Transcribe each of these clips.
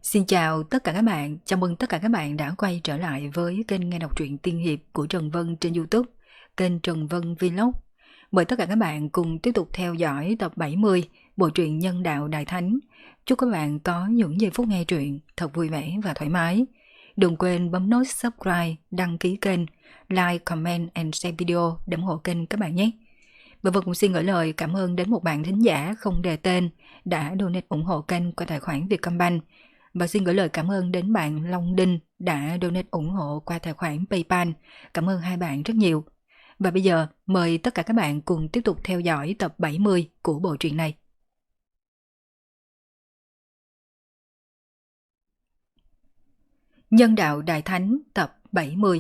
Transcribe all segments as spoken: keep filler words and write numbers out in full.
Xin chào tất cả các bạn, chào mừng tất cả các bạn đã quay trở lại với kênh nghe đọc truyện tiên hiệp của Trần Vân trên YouTube, kênh Trần Vân Vlog. Mời tất cả các bạn cùng tiếp tục theo dõi tập bảy mươi bộ truyện Nhân đạo Đại Thánh. Chúc các bạn có những giây phút nghe truyện thật vui vẻ và thoải mái. Đừng quên bấm nút subscribe, đăng ký kênh, like, comment and share video để ủng hộ kênh các bạn nhé. Và Vân cũng xin gửi lời cảm ơn đến một bạn thính giả không đề tên đã donate ủng hộ kênh qua tài khoản Vietcombank. Và xin gửi lời cảm ơn đến bạn Long Đinh đã donate ủng hộ qua tài khoản PayPal. Cảm ơn hai bạn rất nhiều. Và bây giờ mời tất cả các bạn cùng tiếp tục theo dõi tập bảy mươi của bộ truyện này. Nhân đạo Đại Thánh tập bảy mươi.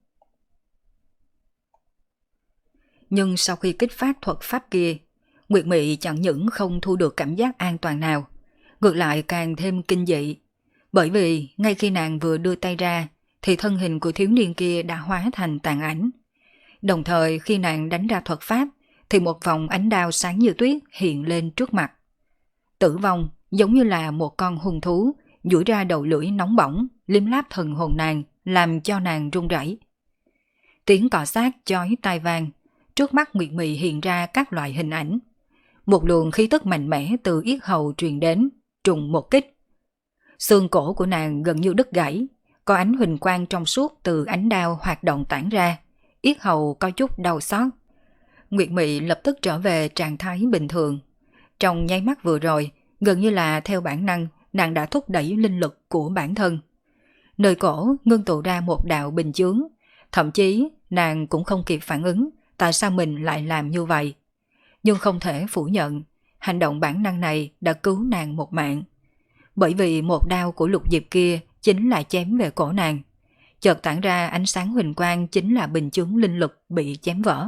Nhưng sau khi kích phát thuật pháp kia, Nguyệt Mị chẳng những không thu được cảm giác an toàn nào, ngược lại càng thêm kinh dị. Bởi vì ngay khi nàng vừa đưa tay ra thì thân hình của thiếu niên kia đã hóa thành tàn ảnh. Đồng thời khi nàng đánh ra thuật pháp thì một vòng ánh đao sáng như tuyết hiện lên trước mặt. Tử vong giống như là một con hung thú duỗi ra đầu lưỡi nóng bỏng liếm láp thần hồn nàng, làm cho nàng run rẩy. Tiếng cọ sát chói tai vang, trước mắt Nguyệt Mị hiện ra các loại hình ảnh. Một luồng khí tức mạnh mẽ từ yết hầu truyền đến, trùng một kích. Xương cổ của nàng gần như đứt gãy, có ánh huỳnh quang trong suốt từ ánh đao hoạt động tản ra, yết hầu có chút đau xót. Nguyệt Mị lập tức trở về trạng thái bình thường. Trong nháy mắt vừa rồi, gần như là theo bản năng, nàng đã thúc đẩy linh lực của bản thân. Nơi cổ ngưng tụ ra một đạo bình chướng, thậm chí nàng cũng không kịp phản ứng tại sao mình lại làm như vậy. Nhưng không thể phủ nhận, hành động bản năng này đã cứu nàng một mạng. Bởi vì một đao của Lục Diệp kia chính là chém về cổ nàng. Chợt tản ra ánh sáng huỳnh quang chính là bình chướng linh lực bị chém vỡ.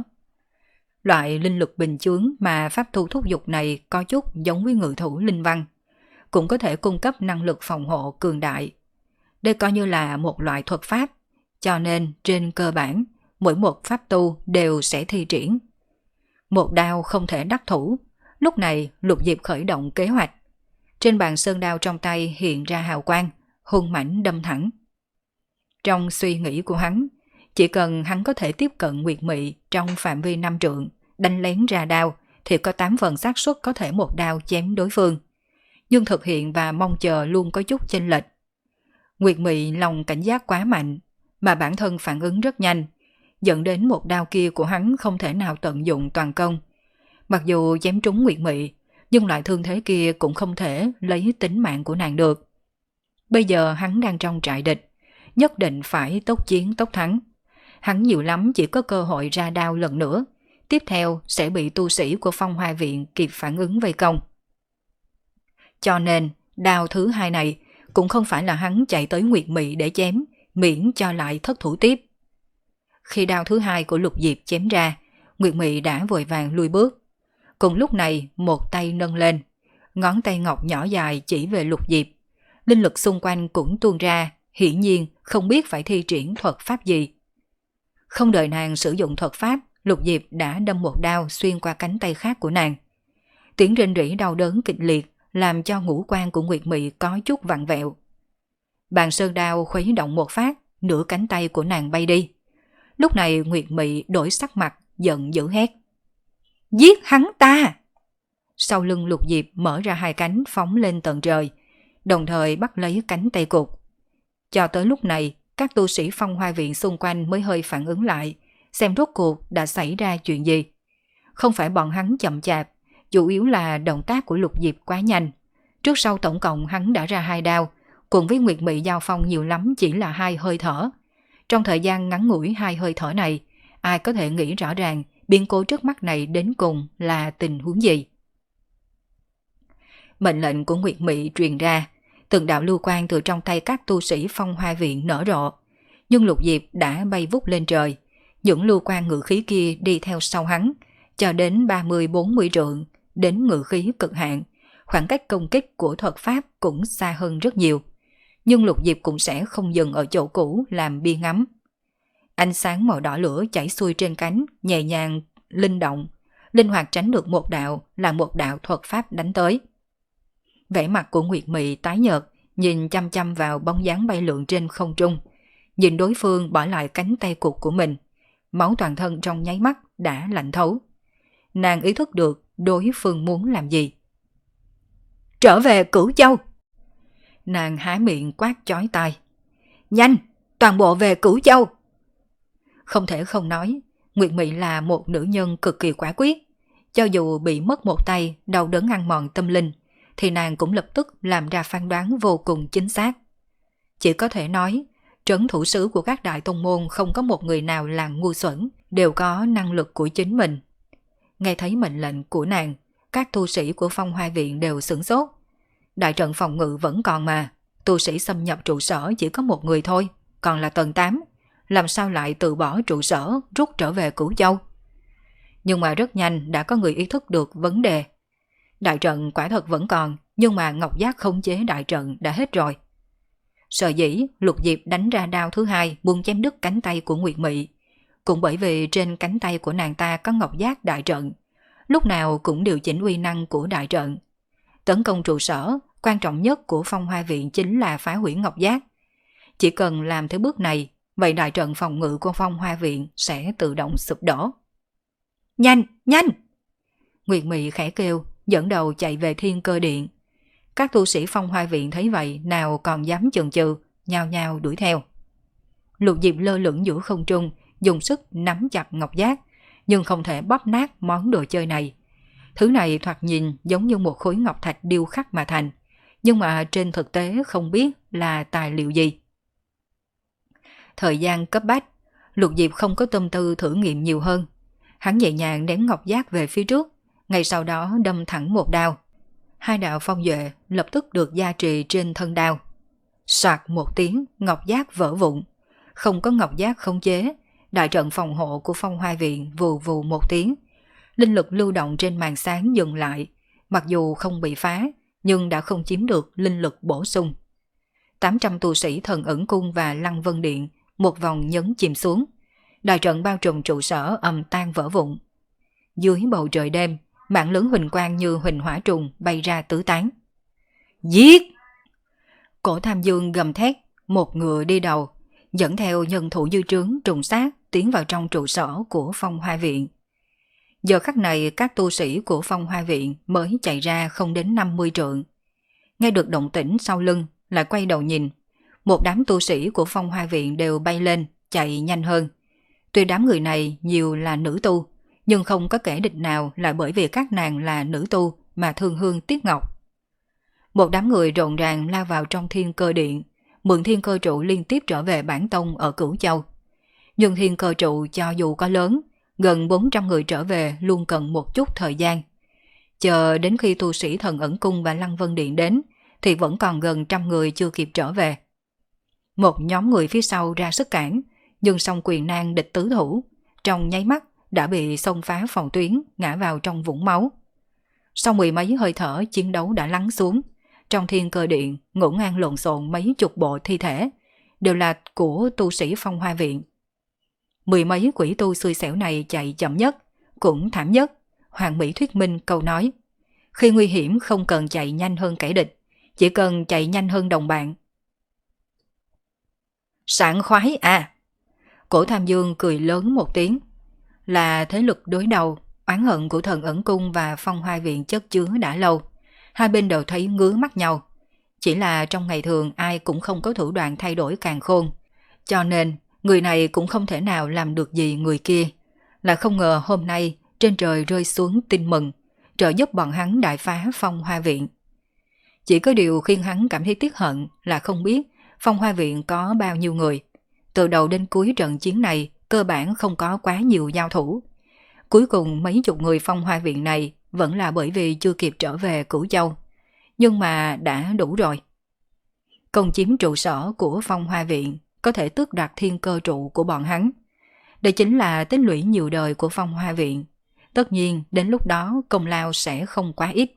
Loại linh lực bình chướng mà pháp thu thúc dục này có chút giống với ngự thủ linh văn, cũng có thể cung cấp năng lực phòng hộ cường đại. Đây coi như là một loại thuật pháp, cho nên trên cơ bản mỗi một pháp tu đều sẽ thi triển. Một đao không thể đắc thủ, lúc này Lục Diệp khởi động kế hoạch. Trên bàn sơn đao trong tay hiện ra hào quang, hung mãnh đâm thẳng. Trong suy nghĩ của hắn, chỉ cần hắn có thể tiếp cận Nguyệt Mị trong phạm vi năm trượng, đánh lén ra đao, thì có tám phần xác suất có thể một đao chém đối phương. Nhưng thực hiện và mong chờ luôn có chút chênh lệch. Nguyệt Mị lòng cảnh giác quá mạnh, mà bản thân phản ứng rất nhanh, dẫn đến một đao kia của hắn không thể nào tận dụng toàn công. Mặc dù chém trúng Nguyệt Mị, nhưng loại thương thế kia cũng không thể lấy tính mạng của nàng được. Bây giờ hắn đang trong trại địch, nhất định phải tốc chiến tốc thắng. Hắn nhiều lắm chỉ có cơ hội ra đao lần nữa, tiếp theo sẽ bị tu sĩ của Phong Hoa Viện kịp phản ứng vây công. Cho nên đao thứ hai này cũng không phải là hắn chạy tới Nguyệt Mị để chém, miễn cho lại thất thủ tiếp. Khi đao thứ hai của Lục Diệp chém ra, Nguyệt Mị đã vội vàng lùi bước. Cùng lúc này một tay nâng lên, ngón tay ngọc nhỏ dài chỉ về Lục Diệp. Linh lực xung quanh cũng tuôn ra, hiển nhiên không biết phải thi triển thuật pháp gì. Không đợi nàng sử dụng thuật pháp, Lục Diệp đã đâm một đao xuyên qua cánh tay khác của nàng. Tiếng rên rỉ đau đớn kịch liệt làm cho ngũ quan của Nguyệt Mị có chút vặn vẹo. Bàn sơn đao khuấy động một phát, nửa cánh tay của nàng bay đi. Lúc này Nguyệt Mị đổi sắc mặt, giận dữ hét: "Giết hắn ta!" Sau lưng Lục Diệp mở ra hai cánh phóng lên tận trời, đồng thời bắt lấy cánh tay cụt. Cho tới lúc này, các tu sĩ Phong Hoa Viện xung quanh mới hơi phản ứng lại, xem rốt cuộc đã xảy ra chuyện gì. Không phải bọn hắn chậm chạp, chủ yếu là động tác của Lục Diệp quá nhanh. Trước sau tổng cộng hắn đã ra hai đao, cùng với Nguyệt Mị giao phong nhiều lắm chỉ là hai hơi thở. Trong thời gian ngắn ngủi hai hơi thở này, ai có thể nghĩ rõ ràng biến cố trước mắt này đến cùng là tình huống gì. Mệnh lệnh của Nguyệt Mị truyền ra, từng đạo lưu quang từ trong tay các tu sĩ Phong Hoa Viện nở rộ. Nhưng Lục Diệp đã bay vút lên trời, những lưu quang ngự khí kia đi theo sau hắn, cho đến ba mươi bốn mươi trượng, đến ngự khí cực hạn, khoảng cách công kích của thuật pháp cũng xa hơn rất nhiều. Nhưng Lục Diệp cũng sẽ không dừng ở chỗ cũ làm biên ngắm. Ánh sáng màu đỏ lửa chảy xuôi trên cánh, nhẹ nhàng, linh động, linh hoạt tránh được một đạo là một đạo thuật pháp đánh tới. Vẻ mặt của Nguyệt Mị tái nhợt, nhìn chăm chăm vào bóng dáng bay lượn trên không trung, nhìn đối phương bỏ lại cánh tay cụt của mình. Máu toàn thân trong nháy mắt đã lạnh thấu. Nàng ý thức được đối phương muốn làm gì. Trở về Cửu Châu! Nàng há miệng quát chói tai. Nhanh! Toàn bộ về Cửu Châu! Không thể không nói, Nguyệt Mị là một nữ nhân cực kỳ quả quyết. Cho dù bị mất một tay, đau đớn ăn mòn tâm linh, thì nàng cũng lập tức làm ra phán đoán vô cùng chính xác. Chỉ có thể nói, trấn thủ sứ của các đại tông môn không có một người nào là ngu xuẩn, đều có năng lực của chính mình. Nghe thấy mệnh lệnh của nàng, các tu sĩ của Phong Hoa Viện đều sửng sốt. Đại trận phòng ngự vẫn còn mà, tu sĩ xâm nhập trụ sở chỉ có một người thôi, còn là tầng tám, làm sao lại từ bỏ trụ sở rút trở về Cửu Châu? Nhưng mà rất nhanh đã có người ý thức được vấn đề. Đại trận quả thật vẫn còn, nhưng mà Ngọc Giác khống chế đại trận đã hết rồi. Sở dĩ Lục Diệp đánh ra đao thứ hai buông chém đứt cánh tay của Nguyệt Mị. Cũng bởi vì trên cánh tay của nàng ta có Ngọc Giác đại trận, lúc nào cũng điều chỉnh uy năng của đại trận. Tấn công trụ sở, quan trọng nhất của Phong Hoa Viện chính là phá hủy Ngọc Giác. Chỉ cần làm tới bước này, vậy đại trận phòng ngự của Phong Hoa Viện sẽ tự động sụp đổ. Nhanh, nhanh! Nguyệt Mị khẽ kêu, dẫn đầu chạy về Thiên Cơ Điện. Các tu sĩ Phong Hoa Viện thấy vậy nào còn dám chần chừ, nhao nhao đuổi theo. Lục Diệp lơ lửng giữa không trung, dùng sức nắm chặt Ngọc Giác, nhưng không thể bóp nát món đồ chơi này. Thứ này thoạt nhìn giống như một khối ngọc thạch điêu khắc mà thành, nhưng mà trên thực tế không biết là tài liệu gì. Thời gian cấp bách, Lục Diệp không có tâm tư thử nghiệm nhiều hơn. Hắn nhẹ nhàng ném Ngọc Giác về phía trước, ngay sau đó đâm thẳng một đao. Hai đạo phong duệ lập tức được gia trì trên thân đao. Soạt một tiếng, Ngọc Giác vỡ vụn. Không có Ngọc Giác khống chế, đại trận phòng hộ của Phong Hoa Viện vù vù một tiếng. Linh lực lưu động trên màn sáng dừng lại, mặc dù không bị phá, nhưng đã không chiếm được linh lực bổ sung. tám trăm tu sĩ Thần Ẩn Cung và Lăng Vân Điện một vòng nhấn chìm xuống. Đại trận bao trùm trụ sở ầm tan vỡ vụn. Dưới bầu trời đêm, mạng lưới huỳnh quang như huỳnh hỏa trùng bay ra tứ tán. Giết! Cổ Tham Dương gầm thét, một ngựa đi đầu, dẫn theo nhân thủ dư trướng trùng sát tiến vào trong trụ sở của Phong Hoa Viện. Giờ khắc này các tu sĩ của Phong Hoa Viện mới chạy ra không đến năm mươi trượng. Nghe được động tĩnh sau lưng, lại quay đầu nhìn. Một đám tu sĩ của Phong Hoa Viện đều bay lên, chạy nhanh hơn. Tuy đám người này nhiều là nữ tu, nhưng không có kẻ địch nào là bởi vì các nàng là nữ tu mà thương hương tiếc ngọc. Một đám người rộn ràng lao vào trong Thiên Cơ Điện, mượn Thiên Cơ Trụ liên tiếp trở về bản tông ở Cửu Châu. Nhưng Thiên Cơ Trụ cho dù có lớn, gần bốn trăm người trở về luôn cần một chút thời gian. Chờ đến khi tu sĩ Thần Ẩn Cung và Lăng Vân Điện đến, thì vẫn còn gần trăm người chưa kịp trở về. Một nhóm người phía sau ra sức cản, nhưng song quyền nan địch tứ thủ, trong nháy mắt đã bị xông phá phòng tuyến, ngã vào trong vũng máu. Sau mười mấy hơi thở, chiến đấu đã lắng xuống. Trong Thiên Cơ Điện ngổn ngang lộn xộn mấy chục bộ thi thể, đều là của tu sĩ Phong Hoa Viện. Mười mấy quỷ tu xui xẻo này chạy chậm nhất, cũng thảm nhất. Hoàng Mỹ thuyết minh câu nói: khi nguy hiểm không cần chạy nhanh hơn kẻ địch, chỉ cần chạy nhanh hơn đồng bạn. Sảng khoái à! Cổ Tham Dương cười lớn một tiếng. Là thế lực đối đầu, oán hận của Thần Ẩn Cung và Phong Hoa Viện chất chứa đã lâu. Hai bên đều thấy ngứa mắt nhau. Chỉ là trong ngày thường ai cũng không có thủ đoạn thay đổi càn khôn. Cho nên người này cũng không thể nào làm được gì người kia. Là không ngờ hôm nay trên trời rơi xuống tin mừng, trợ giúp bọn hắn đại phá Phong Hoa Viện. Chỉ có điều khiến hắn cảm thấy tiếc hận là không biết Phong Hoa Viện có bao nhiêu người. Từ đầu đến cuối trận chiến này cơ bản không có quá nhiều giao thủ. Cuối cùng mấy chục người Phong Hoa Viện này vẫn là bởi vì chưa kịp trở về Cửu Châu. Nhưng mà đã đủ rồi. Công chiếm trụ sở của Phong Hoa Viện có thể tước đoạt Thiên Cơ Trụ của bọn hắn. Đây chính là tích lũy nhiều đời của Phong Hoa Viện. Tất nhiên đến lúc đó công lao sẽ không quá ít.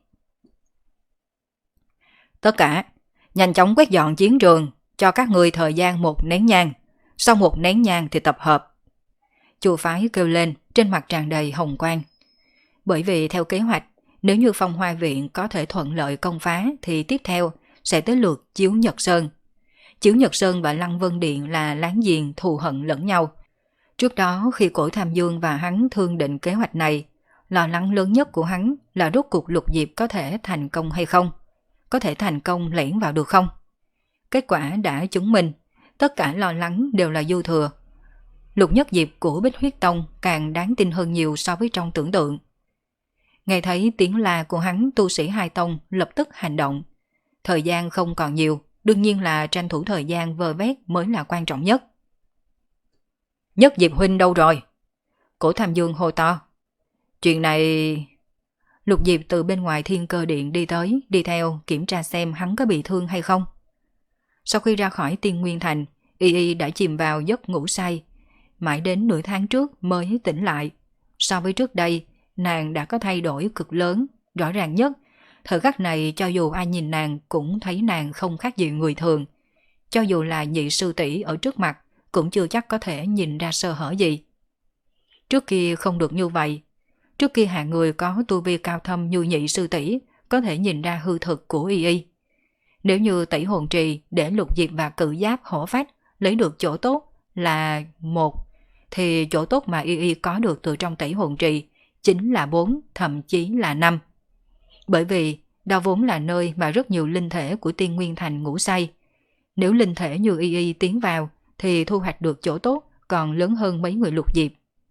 Tất cả, nhanh chóng quét dọn chiến trường, cho các người thời gian một nén nhang. Sau một nén nhang thì tập hợp. Chu Phái kêu lên, trên mặt tràn đầy hồng quang. Bởi vì theo kế hoạch, nếu như Phong Hoa Viện có thể thuận lợi công phá thì tiếp theo sẽ tới lượt Chiếu Nhật Sơn. Chiếu Nhật Sơn và Lăng Vân Điện là láng giềng thù hận lẫn nhau. Trước đó khi Cổ Tham Dương và hắn thương định kế hoạch này, lo lắng lớn nhất của hắn là rốt cuộc Lục Diệp có thể thành công hay không, có thể thành công lẻn vào được không. Kết quả đã chứng minh, tất cả lo lắng đều là dư thừa. Lục Nhất Diệp của Bích Huyết Tông càng đáng tin hơn nhiều so với trong tưởng tượng. Nghe thấy tiếng la của hắn, tu sĩ hai tông lập tức hành động. Thời gian không còn nhiều, đương nhiên là tranh thủ thời gian vơ vét mới là quan trọng nhất. Nhất Diệp huynh đâu rồi? Cổ Tham Dương hô to. Chuyện này... Lục Diệp từ bên ngoài Thiên Cơ Điện đi tới, đi theo kiểm tra xem hắn có bị thương hay không. Sau khi ra khỏi Tiên Nguyên Thành, Y Y đã chìm vào giấc ngủ say. Mãi đến nửa tháng trước mới tỉnh lại. So với trước đây, nàng đã có thay đổi cực lớn, rõ ràng nhất. Thời khắc này cho dù ai nhìn nàng cũng thấy nàng không khác gì người thường. Cho dù là nhị sư tỷ ở trước mặt, cũng chưa chắc có thể nhìn ra sơ hở gì. Trước kia không được như vậy. Trước kia hạng người có tu vi cao thâm như nhị sư tỷ có thể nhìn ra hư thực của Y Y. Nếu như Tẩy Hồn Trì để Lục Diệp và Cự Giáp hổ phách lấy được chỗ tốt là một, thì chỗ tốt mà Y Y có được từ trong Tẩy Hồn Trì chính là bốn, thậm chí là năm. Bởi vì đó vốn là nơi mà rất nhiều linh thể của Tiên Nguyên Thành ngủ say. Nếu linh thể như Y Y tiến vào thì thu hoạch được chỗ tốt còn lớn hơn mấy người Lục Diệp.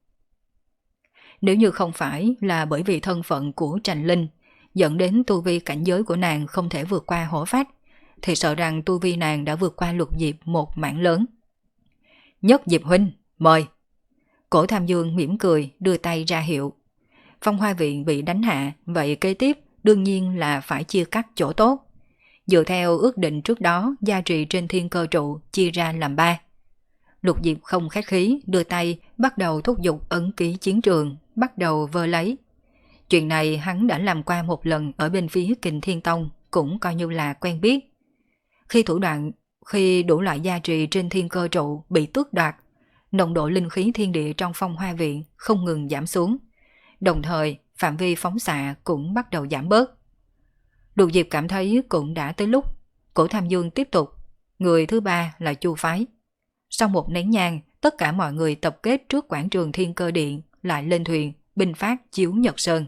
Nếu như không phải là bởi vì thân phận của Trành Linh dẫn đến tu vi cảnh giới của nàng không thể vượt qua hổ phách, thì sợ rằng tu vi nàng đã vượt qua Lục Diệp một mảng lớn. Nhất Diệp huynh, mời. Cổ Tham Dương mỉm cười đưa tay ra hiệu. Phong Hoa Viện bị đánh hạ, vậy kế tiếp đương nhiên là phải chia cắt chỗ tốt. Dựa theo ước định trước đó, gia trì trên Thiên Cơ Trụ chia ra làm ba. Lục Diệp không khách khí, đưa tay bắt đầu thúc giục ấn ký chiến trường, bắt đầu vơ lấy. Chuyện này hắn đã làm qua một lần ở bên phía Kình Thiên Tông, cũng coi như là quen biết. Khi thủ đoạn, khi đủ loại gia trì trên Thiên Cơ Trụ bị tước đoạt, nồng độ linh khí thiên địa trong Phong Hoa Viện không ngừng giảm xuống. Đồng thời, phạm vi phóng xạ cũng bắt đầu giảm bớt. Lục Diệp cảm thấy cũng đã tới lúc. Cổ Tham Dương tiếp tục. Người thứ ba là Chu Phái. Sau một nén nhang, tất cả mọi người tập kết trước quảng trường Thiên Cơ Điện, lại lên thuyền, binh phát Chiếu Nhật Sơn.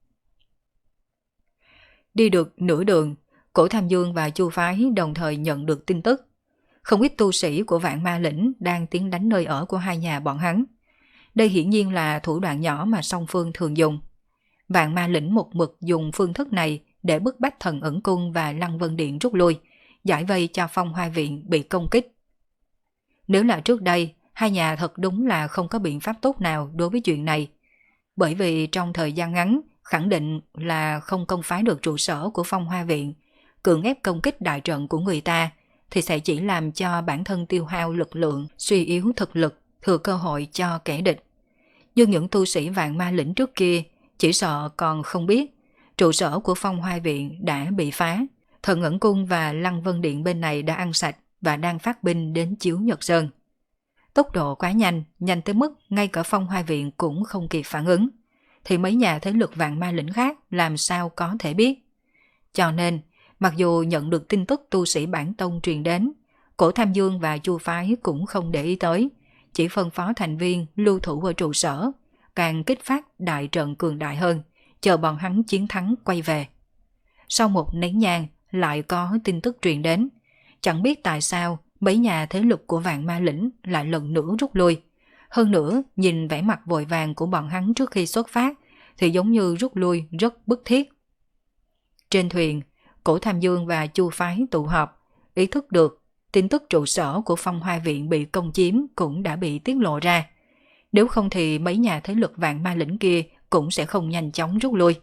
Đi được nửa đường, Cổ Tham Dương và Chu Phái đồng thời nhận được tin tức. Không ít tu sĩ của Vạn Ma Lĩnh đang tiến đánh nơi ở của hai nhà bọn hắn. Đây hiển nhiên là thủ đoạn nhỏ mà song phương thường dùng. Vạn Ma Lĩnh một mực dùng phương thức này để bức bách Thần Ẩn Cung và Lăng Vân Điện rút lui, giải vây cho Phong Hoa Viện bị công kích. Nếu là trước đây, hai nhà thật đúng là không có biện pháp tốt nào đối với chuyện này. Bởi vì trong thời gian ngắn, khẳng định là không công phá được trụ sở của Phong Hoa Viện, cưỡng ép công kích đại trận của người ta, thì sẽ chỉ làm cho bản thân tiêu hao lực lượng, suy yếu thực lực, thừa cơ hội cho kẻ địch. Nhưng những tu sĩ Vạn Ma Lĩnh trước kia chỉ sợ còn không biết, trụ sở của Phong Hoa Viện đã bị phá, Thần Ẩn Cung và Lăng Vân Điện bên này đã ăn sạch và đang phát binh đến Chiếu Nhật Sơn. Tốc độ quá nhanh, nhanh tới mức ngay cả Phong Hoa Viện cũng không kịp phản ứng, thì mấy nhà thế lực Vạn Ma Lĩnh khác làm sao có thể biết. Cho nên, mặc dù nhận được tin tức tu sĩ bản tông truyền đến, Cổ Tham Dương và Chu Phái cũng không để ý tới, chỉ phân phó thành viên lưu thủ ở trụ sở, càng kích phát đại trận cường đại hơn, chờ bọn hắn chiến thắng quay về. Sau một nén nhang, lại có tin tức truyền đến. Chẳng biết tại sao mấy nhà thế lực của Vạn Ma Lĩnh lại lần nữa rút lui. Hơn nữa, nhìn vẻ mặt vội vàng của bọn hắn trước khi xuất phát, thì giống như rút lui rất bức thiết. Trên thuyền, Cổ Tham Dương và Chu Phái tụ họp, ý thức được tin tức trụ sở của Phong Hoa Viện bị công chiếm cũng đã bị tiết lộ ra. Nếu không thì mấy nhà thế lực Vạn Ma Lĩnh kia cũng sẽ không nhanh chóng rút lui.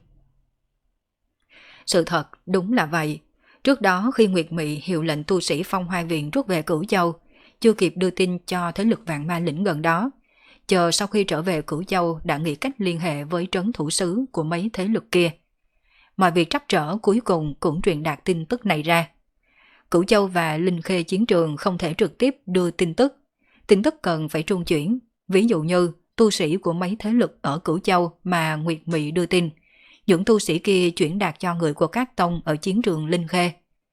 Sự thật đúng là vậy. Trước đó khi Nguyệt Mị hiệu lệnh tu sĩ Phong Hoa Viện rút về Cửu Châu, chưa kịp đưa tin cho thế lực Vạn Ma Lĩnh gần đó. Chờ sau khi trở về Cửu Châu đã nghĩ cách liên hệ với trấn thủ sứ của mấy thế lực kia. Mọi việc trắc trở cuối cùng cũng truyền đạt tin tức này ra. Cửu Châu và Linh Khê chiến trường không thể trực tiếp đưa tin tức. Tin tức cần phải trung chuyển. Ví dụ như tu sĩ của mấy thế lực ở Cửu Châu mà Nguyệt Mị đưa tin. Những tu sĩ kia chuyển đạt cho người của các tông ở chiến trường Linh Khê.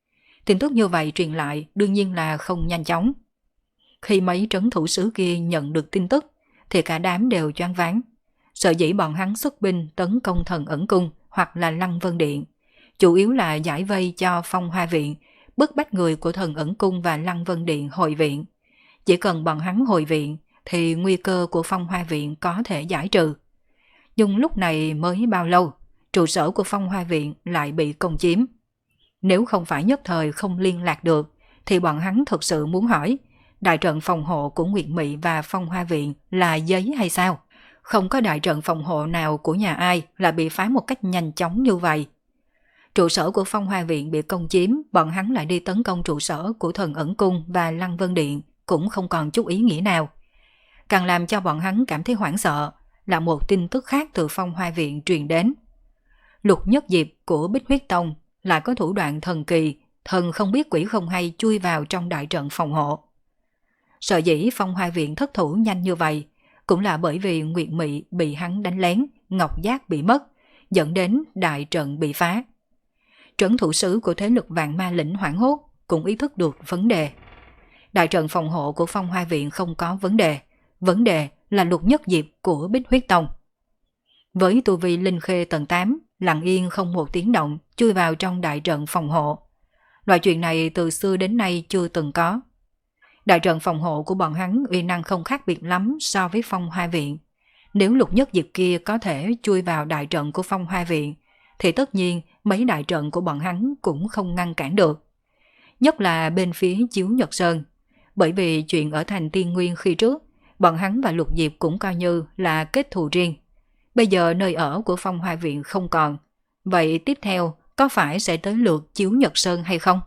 Tin tức như vậy truyền lại đương nhiên là không nhanh chóng. Khi mấy trấn thủ sứ kia nhận được tin tức thì cả đám đều choáng váng. Sở dĩ bọn hắn xuất binh tấn công Thần Ẩn Cung hoặc là Lăng Vân Điện, chủ yếu là giải vây cho Phong Hoa Viện, bức bách người của Thần Ẩn Cung và Lăng Vân Điện hồi viện. Chỉ cần bọn hắn hồi viện thì nguy cơ của Phong Hoa Viện có thể giải trừ. Nhưng lúc này mới bao lâu, trụ sở của Phong Hoa Viện lại bị công chiếm. Nếu không phải nhất thời không liên lạc được, thì bọn hắn thực sự muốn hỏi, đại trận phòng hộ của Nguyệt Mị và Phong Hoa Viện là giấy hay sao? Không có đại trận phòng hộ nào của nhà ai là bị phá một cách nhanh chóng như vậy. Trụ sở của Phong Hoa Viện bị công chiếm, bọn hắn lại đi tấn công trụ sở của Thần Ẩn Cung và Lăng Vân Điện, cũng không còn chút ý nghĩa nào. Càng làm cho bọn hắn cảm thấy hoảng sợ là một tin tức khác từ Phong Hoa Viện truyền đến. Lục Nhất Diệp của Bích Huyết Tông lại có thủ đoạn thần kỳ, thần không biết quỷ không hay chui vào trong đại trận phòng hộ. Sợ dĩ Phong Hoa Viện thất thủ nhanh như vậy cũng là bởi vì Nguyệt Mị bị hắn đánh lén, Ngọc Giác bị mất, dẫn đến đại trận bị phá. Trấn thủ sứ của thế lực Vạn Ma Lĩnh hoảng hốt cũng ý thức được vấn đề. Đại trận phòng hộ của Phong Hoa Viện không có vấn đề, vấn đề là Lục Nhất Diệp của Bích Huyết Tông. Với tu vi linh khê tầng tám, lặng yên không một tiếng động chui vào trong đại trận phòng hộ. Loại chuyện này từ xưa đến nay chưa từng có. Đại trận phòng hộ của bọn hắn uy năng không khác biệt lắm so với Phong Hoa Viện. Nếu Lục Nhất Diệp kia có thể chui vào đại trận của Phong Hoa Viện, thì tất nhiên mấy đại trận của bọn hắn cũng không ngăn cản được. Nhất là bên phía Chiếu Nhật Sơn, bởi vì chuyện ở thành Tiên Nguyên khi trước, bọn hắn và Lục Diệp cũng coi như là kết thù riêng. Bây giờ nơi ở của Phong Hoa Viện không còn, vậy tiếp theo có phải sẽ tới lượt Chiếu Nhật Sơn hay không?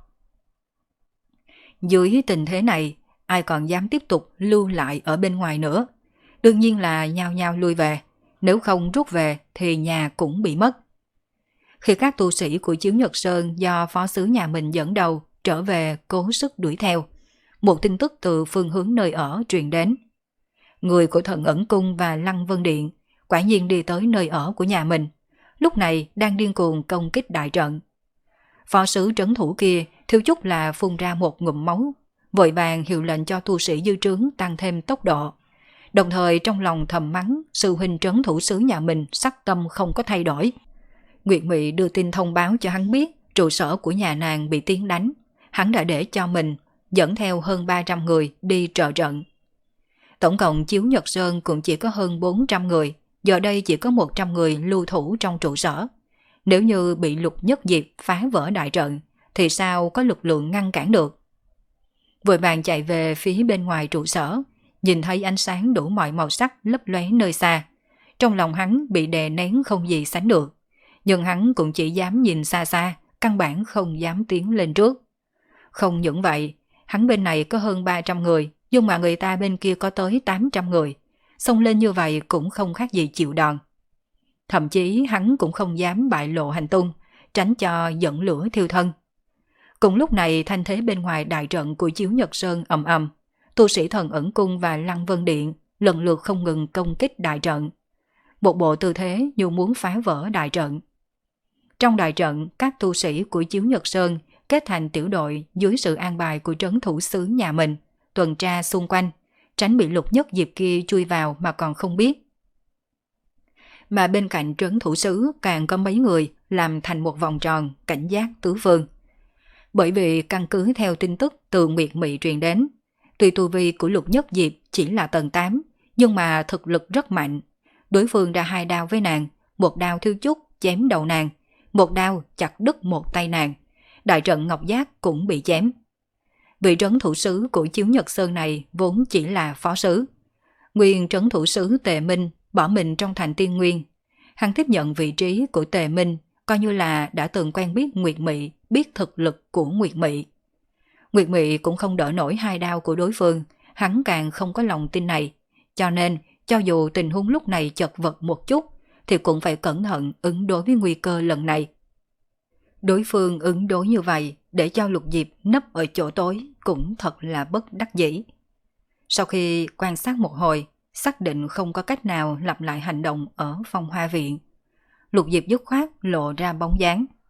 Dưới tình thế này, ai còn dám tiếp tục lưu lại ở bên ngoài nữa? Đương nhiên là nhao nhao lui về, nếu không rút về thì nhà cũng bị mất. Khi các tu sĩ của Chiếu Nhật Sơn do phó sứ nhà mình dẫn đầu trở về cố sức đuổi theo, một tin tức từ phương hướng nơi ở truyền đến. Người của Thần Ẩn Cung và Lăng Vân Điện quả nhiên đi tới nơi ở của nhà mình, lúc này đang điên cuồng công kích đại trận. Phó sứ trấn thủ kia thiếu chút là phun ra một ngụm máu, vội vàng hiệu lệnh cho tu sĩ dư trướng tăng thêm tốc độ, đồng thời trong lòng thầm mắng sư huynh trấn thủ sứ nhà mình sắc tâm không có thay đổi. Nguyệt Mị đưa tin thông báo cho hắn biết trụ sở của nhà nàng bị tiến đánh, hắn đã để cho mình dẫn theo hơn ba trăm người đi trợ trận. Tổng cộng Chiếu Nhật Sơn cũng chỉ có hơn bốn trăm người, giờ đây chỉ có một trăm người lưu thủ trong trụ sở. Nếu như bị Lục Nhất Diệp phá vỡ đại trận, thì sao có lực lượng ngăn cản được? Vội vàng chạy về phía bên ngoài trụ sở, nhìn thấy ánh sáng đủ mọi màu sắc lấp lóe nơi xa. Trong lòng hắn bị đè nén không gì sánh được, nhưng hắn cũng chỉ dám nhìn xa xa, căn bản không dám tiến lên trước. Không những vậy, hắn bên này có hơn ba trăm người, nhưng mà người ta bên kia có tới tám trăm người. Xông lên như vậy cũng không khác gì chịu đòn. Thậm chí hắn cũng không dám bại lộ hành tung, tránh cho dẫn lửa thiêu thân. Cùng lúc này thanh thế bên ngoài đại trận của Chiếu Nhật Sơn ầm ầm, tu sĩ Thần Ẩn Cung và Lăng Vân Điện lần lượt không ngừng công kích đại trận. Một bộ tư thế như muốn phá vỡ đại trận. Trong đại trận, các tu sĩ của Chiếu Nhật Sơn kết thành tiểu đội dưới sự an bài của trấn thủ sứ nhà mình, tuần tra xung quanh, tránh bị Lục Nhất Diệp kia chui vào mà còn không biết. Mà bên cạnh trấn thủ sứ càng có mấy người làm thành một vòng tròn cảnh giác tứ phương. Bởi vì căn cứ theo tin tức từ Nguyệt Mị truyền đến, tuy tu vi của Lục Nhất Diệp chỉ là tầng tám, nhưng mà thực lực rất mạnh. Đối phương đã hai đao với nàng, một đao thiếu chút chém đầu nàng, một đao chặt đứt một tay nàng. Đại trận Ngọc Giác cũng bị chém. Vị trấn thủ sứ của Chiếu Nhật Sơn này vốn chỉ là phó sứ. Nguyên trấn thủ sứ Tề Minh bỏ mình trong thành Tiên Nguyên. Hắn tiếp nhận vị trí của Tề Minh, coi như là đã từng quen biết Nguyệt Mị, biết thực lực của Nguyệt Mị. Nguyệt Mị cũng không đỡ nổi hai đao của đối phương, hắn càng không có lòng tin này. Cho nên, cho dù tình huống lúc này chật vật một chút, thì cũng phải cẩn thận ứng đối với nguy cơ lần này. Đối phương ứng đối như vậy để cho Lục Diệp nấp ở chỗ tối cũng thật là bất đắc dĩ. Sau khi quan sát một hồi, xác định không có cách nào lặp lại hành động ở Phong Hoa Viện, Lục Diệp dứt khoát lộ ra bóng dáng.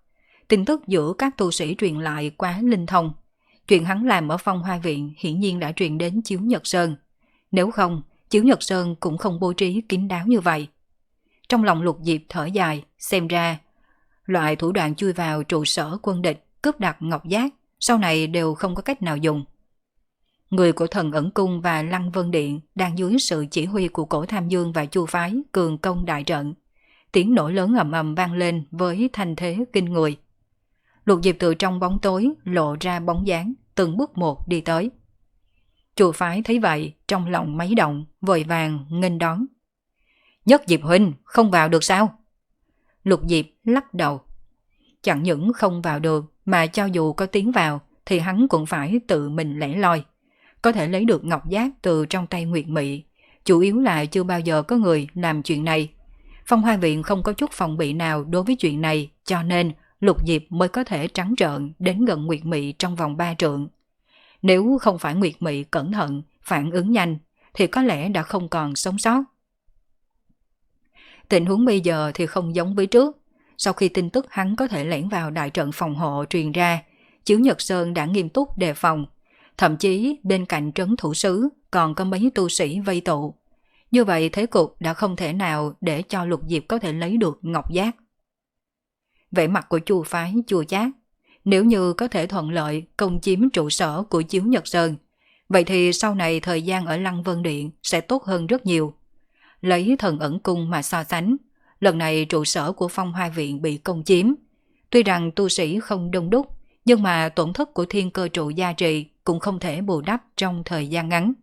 Tin tức giữa các tu sĩ truyền lại quá linh thông. Chuyện hắn làm ở Phong Hoa Viện hiển nhiên đã truyền đến Chiếu Nhật Sơn. Nếu không, Chiếu Nhật Sơn cũng không bố trí kín đáo như vậy. Trong lòng Lục Diệp thở dài, xem ra loại thủ đoạn chui vào trụ sở quân địch, cướp đoạt ngọc giác, sau này đều không có cách nào dùng. Người của Thần Ẩn Cung và Lăng Vân Điện đang dưới sự chỉ huy của Cổ Tham Dương và Chu phái cường công đại trận. Tiếng nổ lớn ầm ầm vang lên với thanh thế kinh người. Lục Diệp từ trong bóng tối lộ ra bóng dáng, từng bước một đi tới. Chu phái thấy vậy, trong lòng máy động, vội vàng nghênh đón. Nhất Diệp huynh, không vào được sao? Lục Diệp lắc đầu. Chẳng những không vào được, mà cho dù có tiến vào, thì hắn cũng phải tự mình lẻ loi. Có thể lấy được ngọc giác từ trong tay Nguyệt Mị, chủ yếu là chưa bao giờ có người làm chuyện này. Phong Hoa Viện không có chút phòng bị nào đối với chuyện này, cho nên Lục Diệp mới có thể trắng trợn đến gần Nguyệt Mị trong vòng ba trượng. Nếu không phải Nguyệt Mị cẩn thận, phản ứng nhanh, thì có lẽ đã không còn sống sót. Tình huống bây giờ thì không giống với trước. Sau khi tin tức hắn có thể lẻn vào đại trận phòng hộ truyền ra, Chiếu Nhật Sơn đã nghiêm túc đề phòng. Thậm chí bên cạnh trấn thủ sứ còn có mấy tu sĩ vây tụ. Như vậy thế cục đã không thể nào để cho Lục Diệp có thể lấy được ngọc giác. Vẻ mặt của Chu phái chua chát. Nếu như có thể thuận lợi công chiếm trụ sở của Chiếu Nhật Sơn, vậy thì sau này thời gian ở Lăng Vân Điện sẽ tốt hơn rất nhiều. Lấy Thần Ẩn Cung mà so sánh, lần này trụ sở của Phong Hoa Viện bị công chiếm. Tuy rằng tu sĩ không đông đúc, nhưng mà tổn thất của thiên cơ trụ gia trì cũng không thể bù đắp trong thời gian ngắn.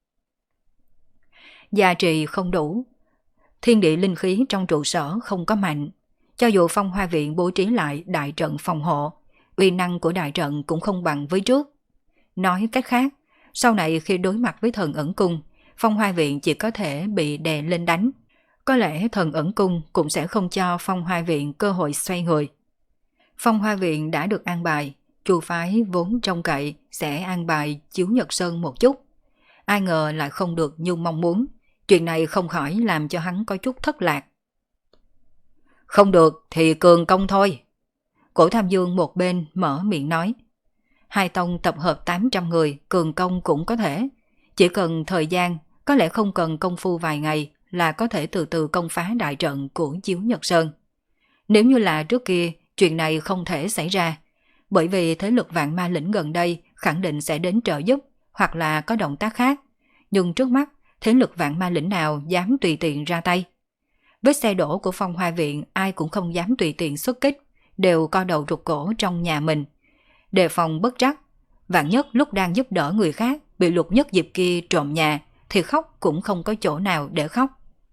Gia trì không đủ, thiên địa linh khí trong trụ sở không có mạnh. Cho dù Phong Hoa Viện bố trí lại đại trận phòng hộ, uy năng của đại trận cũng không bằng với trước. Nói cách khác, sau này khi đối mặt với Thần Ẩn Cung, Phong Hoa Viện chỉ có thể bị đè lên đánh. Có lẽ Thần Ẩn Cung cũng sẽ không cho Phong Hoa Viện cơ hội xoay người. Phong Hoa Viện đã được an bài, Chu phái vốn trông cậy sẽ an bài Chiếu Nhật Sơn một chút. Ai ngờ lại không được như mong muốn, chuyện này không khỏi làm cho hắn có chút thất lạc. Không được thì cường công thôi. Cổ Tham Dương một bên mở miệng nói. Hai tông tập hợp tám trăm người, cường công cũng có thể. Chỉ cần thời gian, có lẽ không cần công phu vài ngày là có thể từ từ công phá đại trận của Chiếu Nhật Sơn. Nếu như là trước kia, chuyện này không thể xảy ra. Bởi vì thế lực Vạn Ma Lĩnh gần đây khẳng định sẽ đến trợ giúp hoặc là có động tác khác. Nhưng trước mắt, thế lực Vạn Ma Lĩnh nào dám tùy tiện ra tay. Với xe đổ của Phong Hoa Viện, ai cũng không dám tùy tiện xuất kích, đều co đầu rụt cổ trong nhà mình. Đề phòng bất trắc, vạn nhất lúc đang giúp đỡ người khác bị Lục Nhất Diệp kia trộm nhà, thì khóc cũng không có chỗ nào để khóc.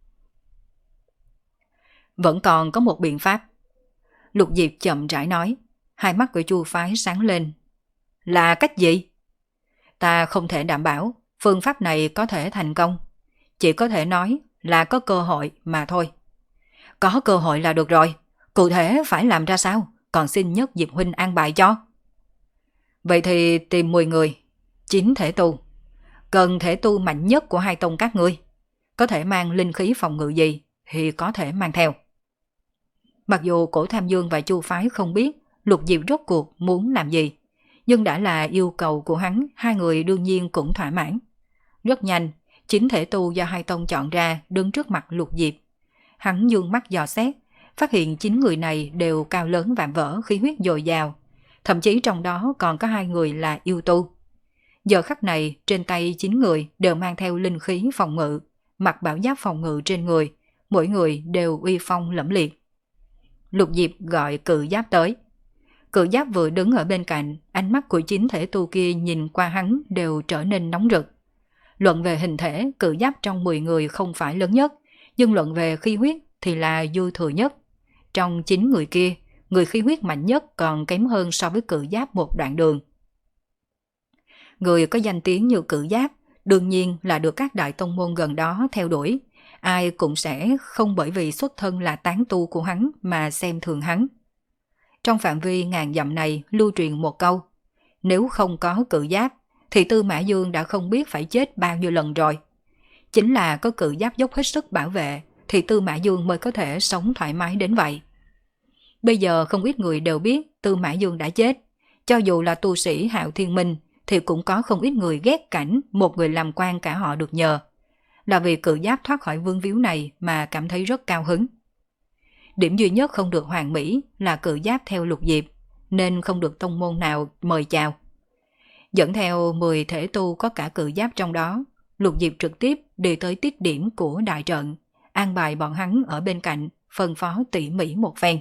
Vẫn còn có một biện pháp. Lục Diệp chậm rãi nói, hai mắt của Chu phái sáng lên. Là cách gì? Ta không thể đảm bảo phương pháp này có thể thành công. Chỉ có thể nói là có cơ hội mà thôi. Có cơ hội là được rồi. Cụ thể phải làm ra sao? Còn xin Nhất Diệp huynh an bài cho. Vậy thì tìm mười người, chín thể tu. Cần thể tu mạnh nhất của hai tông các ngươi. Có thể mang linh khí phòng ngự gì thì có thể mang theo. Mặc dù Cổ Tham Dương và Chu phái không biết Lục Diệp rốt cuộc muốn làm gì, nhưng đã là yêu cầu của hắn, hai người đương nhiên cũng thỏa mãn. Rất nhanh, chín thể tu do hai tông chọn ra đứng trước mặt Lục Diệp. Hắn dương mắt dò xét, phát hiện chín người này đều cao lớn vạm vỡ, khí huyết dồi dào. Thậm chí trong đó còn có hai người là yêu tu. Giờ khắc này, trên tay chín người đều mang theo linh khí phòng ngự, mặc bảo giáp phòng ngự trên người, mỗi người đều uy phong lẫm liệt. Lục Diệp gọi Cự Giáp tới. Cự Giáp vừa đứng ở bên cạnh, ánh mắt của chín thể tu kia nhìn qua hắn đều trở nên nóng rực. Luận về hình thể, Cự Giáp trong mười người không phải lớn nhất, nhưng luận về khí huyết thì là dư thừa nhất. Trong chín người kia, người khí huyết mạnh nhất còn kém hơn so với Cự Giáp một đoạn đường. Người có danh tiếng như Cự Giáp đương nhiên là được các đại tông môn gần đó theo đuổi. Ai cũng sẽ không bởi vì xuất thân là tán tu của hắn mà xem thường hắn. Trong phạm vi ngàn dặm này lưu truyền một câu, nếu không có Cự Giáp thì Tư Mã Dương đã không biết phải chết bao nhiêu lần rồi. Chính là có Cự Giáp dốc hết sức bảo vệ thì Tư Mã Dương mới có thể sống thoải mái đến vậy. Bây giờ không ít người đều biết Tư Mã Dương đã chết. Cho dù là tu sĩ Hạo Thiên Minh thì cũng có không ít người ghét cảnh một người làm quan cả họ được nhờ. Là vì Cự Giáp thoát khỏi vương víu này mà cảm thấy rất cao hứng. Điểm duy nhất không được hoàn mỹ là Cự Giáp theo Lục Diệp, nên không được tông môn nào mời chào. Dẫn theo mười thể tu có cả Cự Giáp trong đó, Lục Diệp trực tiếp đi tới tiết điểm của đại trận, an bài bọn hắn ở bên cạnh, phân phó tỉ mỉ một phen.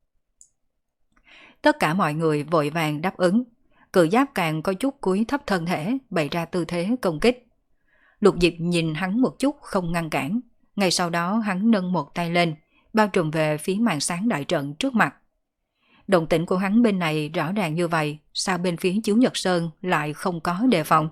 Tất cả mọi người vội vàng đáp ứng. Cự Giáp càng có chút cúi thấp thân thể, bày ra tư thế công kích. Lục Diệp nhìn hắn một chút không ngăn cản. Ngay sau đó hắn nâng một tay lên, bao trùm về phía màn sáng đại trận trước mặt. Động tĩnh của hắn bên này rõ ràng như vậy, sao bên phía Chiếu Nhật Sơn lại không có đề phòng?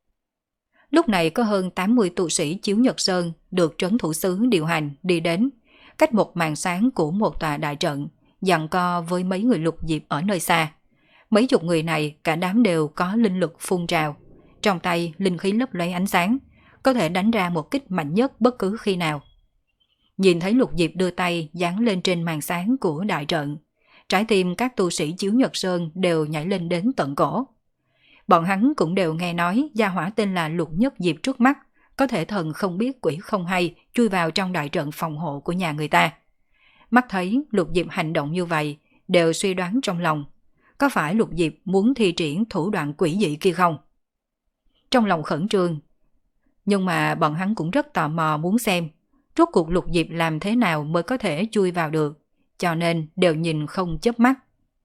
Lúc này có hơn tám mươi tu sĩ Chiếu Nhật Sơn được trấn thủ sứ điều hành đi đến, cách một màn sáng của một tòa đại trận, giằng co với mấy người Lục Diệp ở nơi xa. Mấy chục người này cả đám đều có linh lực phun trào, trong tay linh khí lấp lóe ánh sáng, có thể đánh ra một kích mạnh nhất bất cứ khi nào. Nhìn thấy Lục Diệp đưa tay dán lên trên màn sáng của đại trận, trái tim các tu sĩ Chiếu Nhật Sơn đều nhảy lên đến tận cổ. Bọn hắn cũng đều nghe nói gia hỏa tên là Lục Nhất Diệp trước mắt có thể thần không biết quỷ không hay chui vào trong đại trận phòng hộ của nhà người ta. Mắt thấy Lục Diệp hành động như vậy, đều suy đoán trong lòng, có phải Lục Diệp muốn thi triển thủ đoạn quỷ dị kia không? Trong lòng khẩn trương, nhưng mà bọn hắn cũng rất tò mò muốn xem rốt cuộc Lục Diệp làm thế nào mới có thể chui vào được, cho nên đều nhìn không chớp mắt.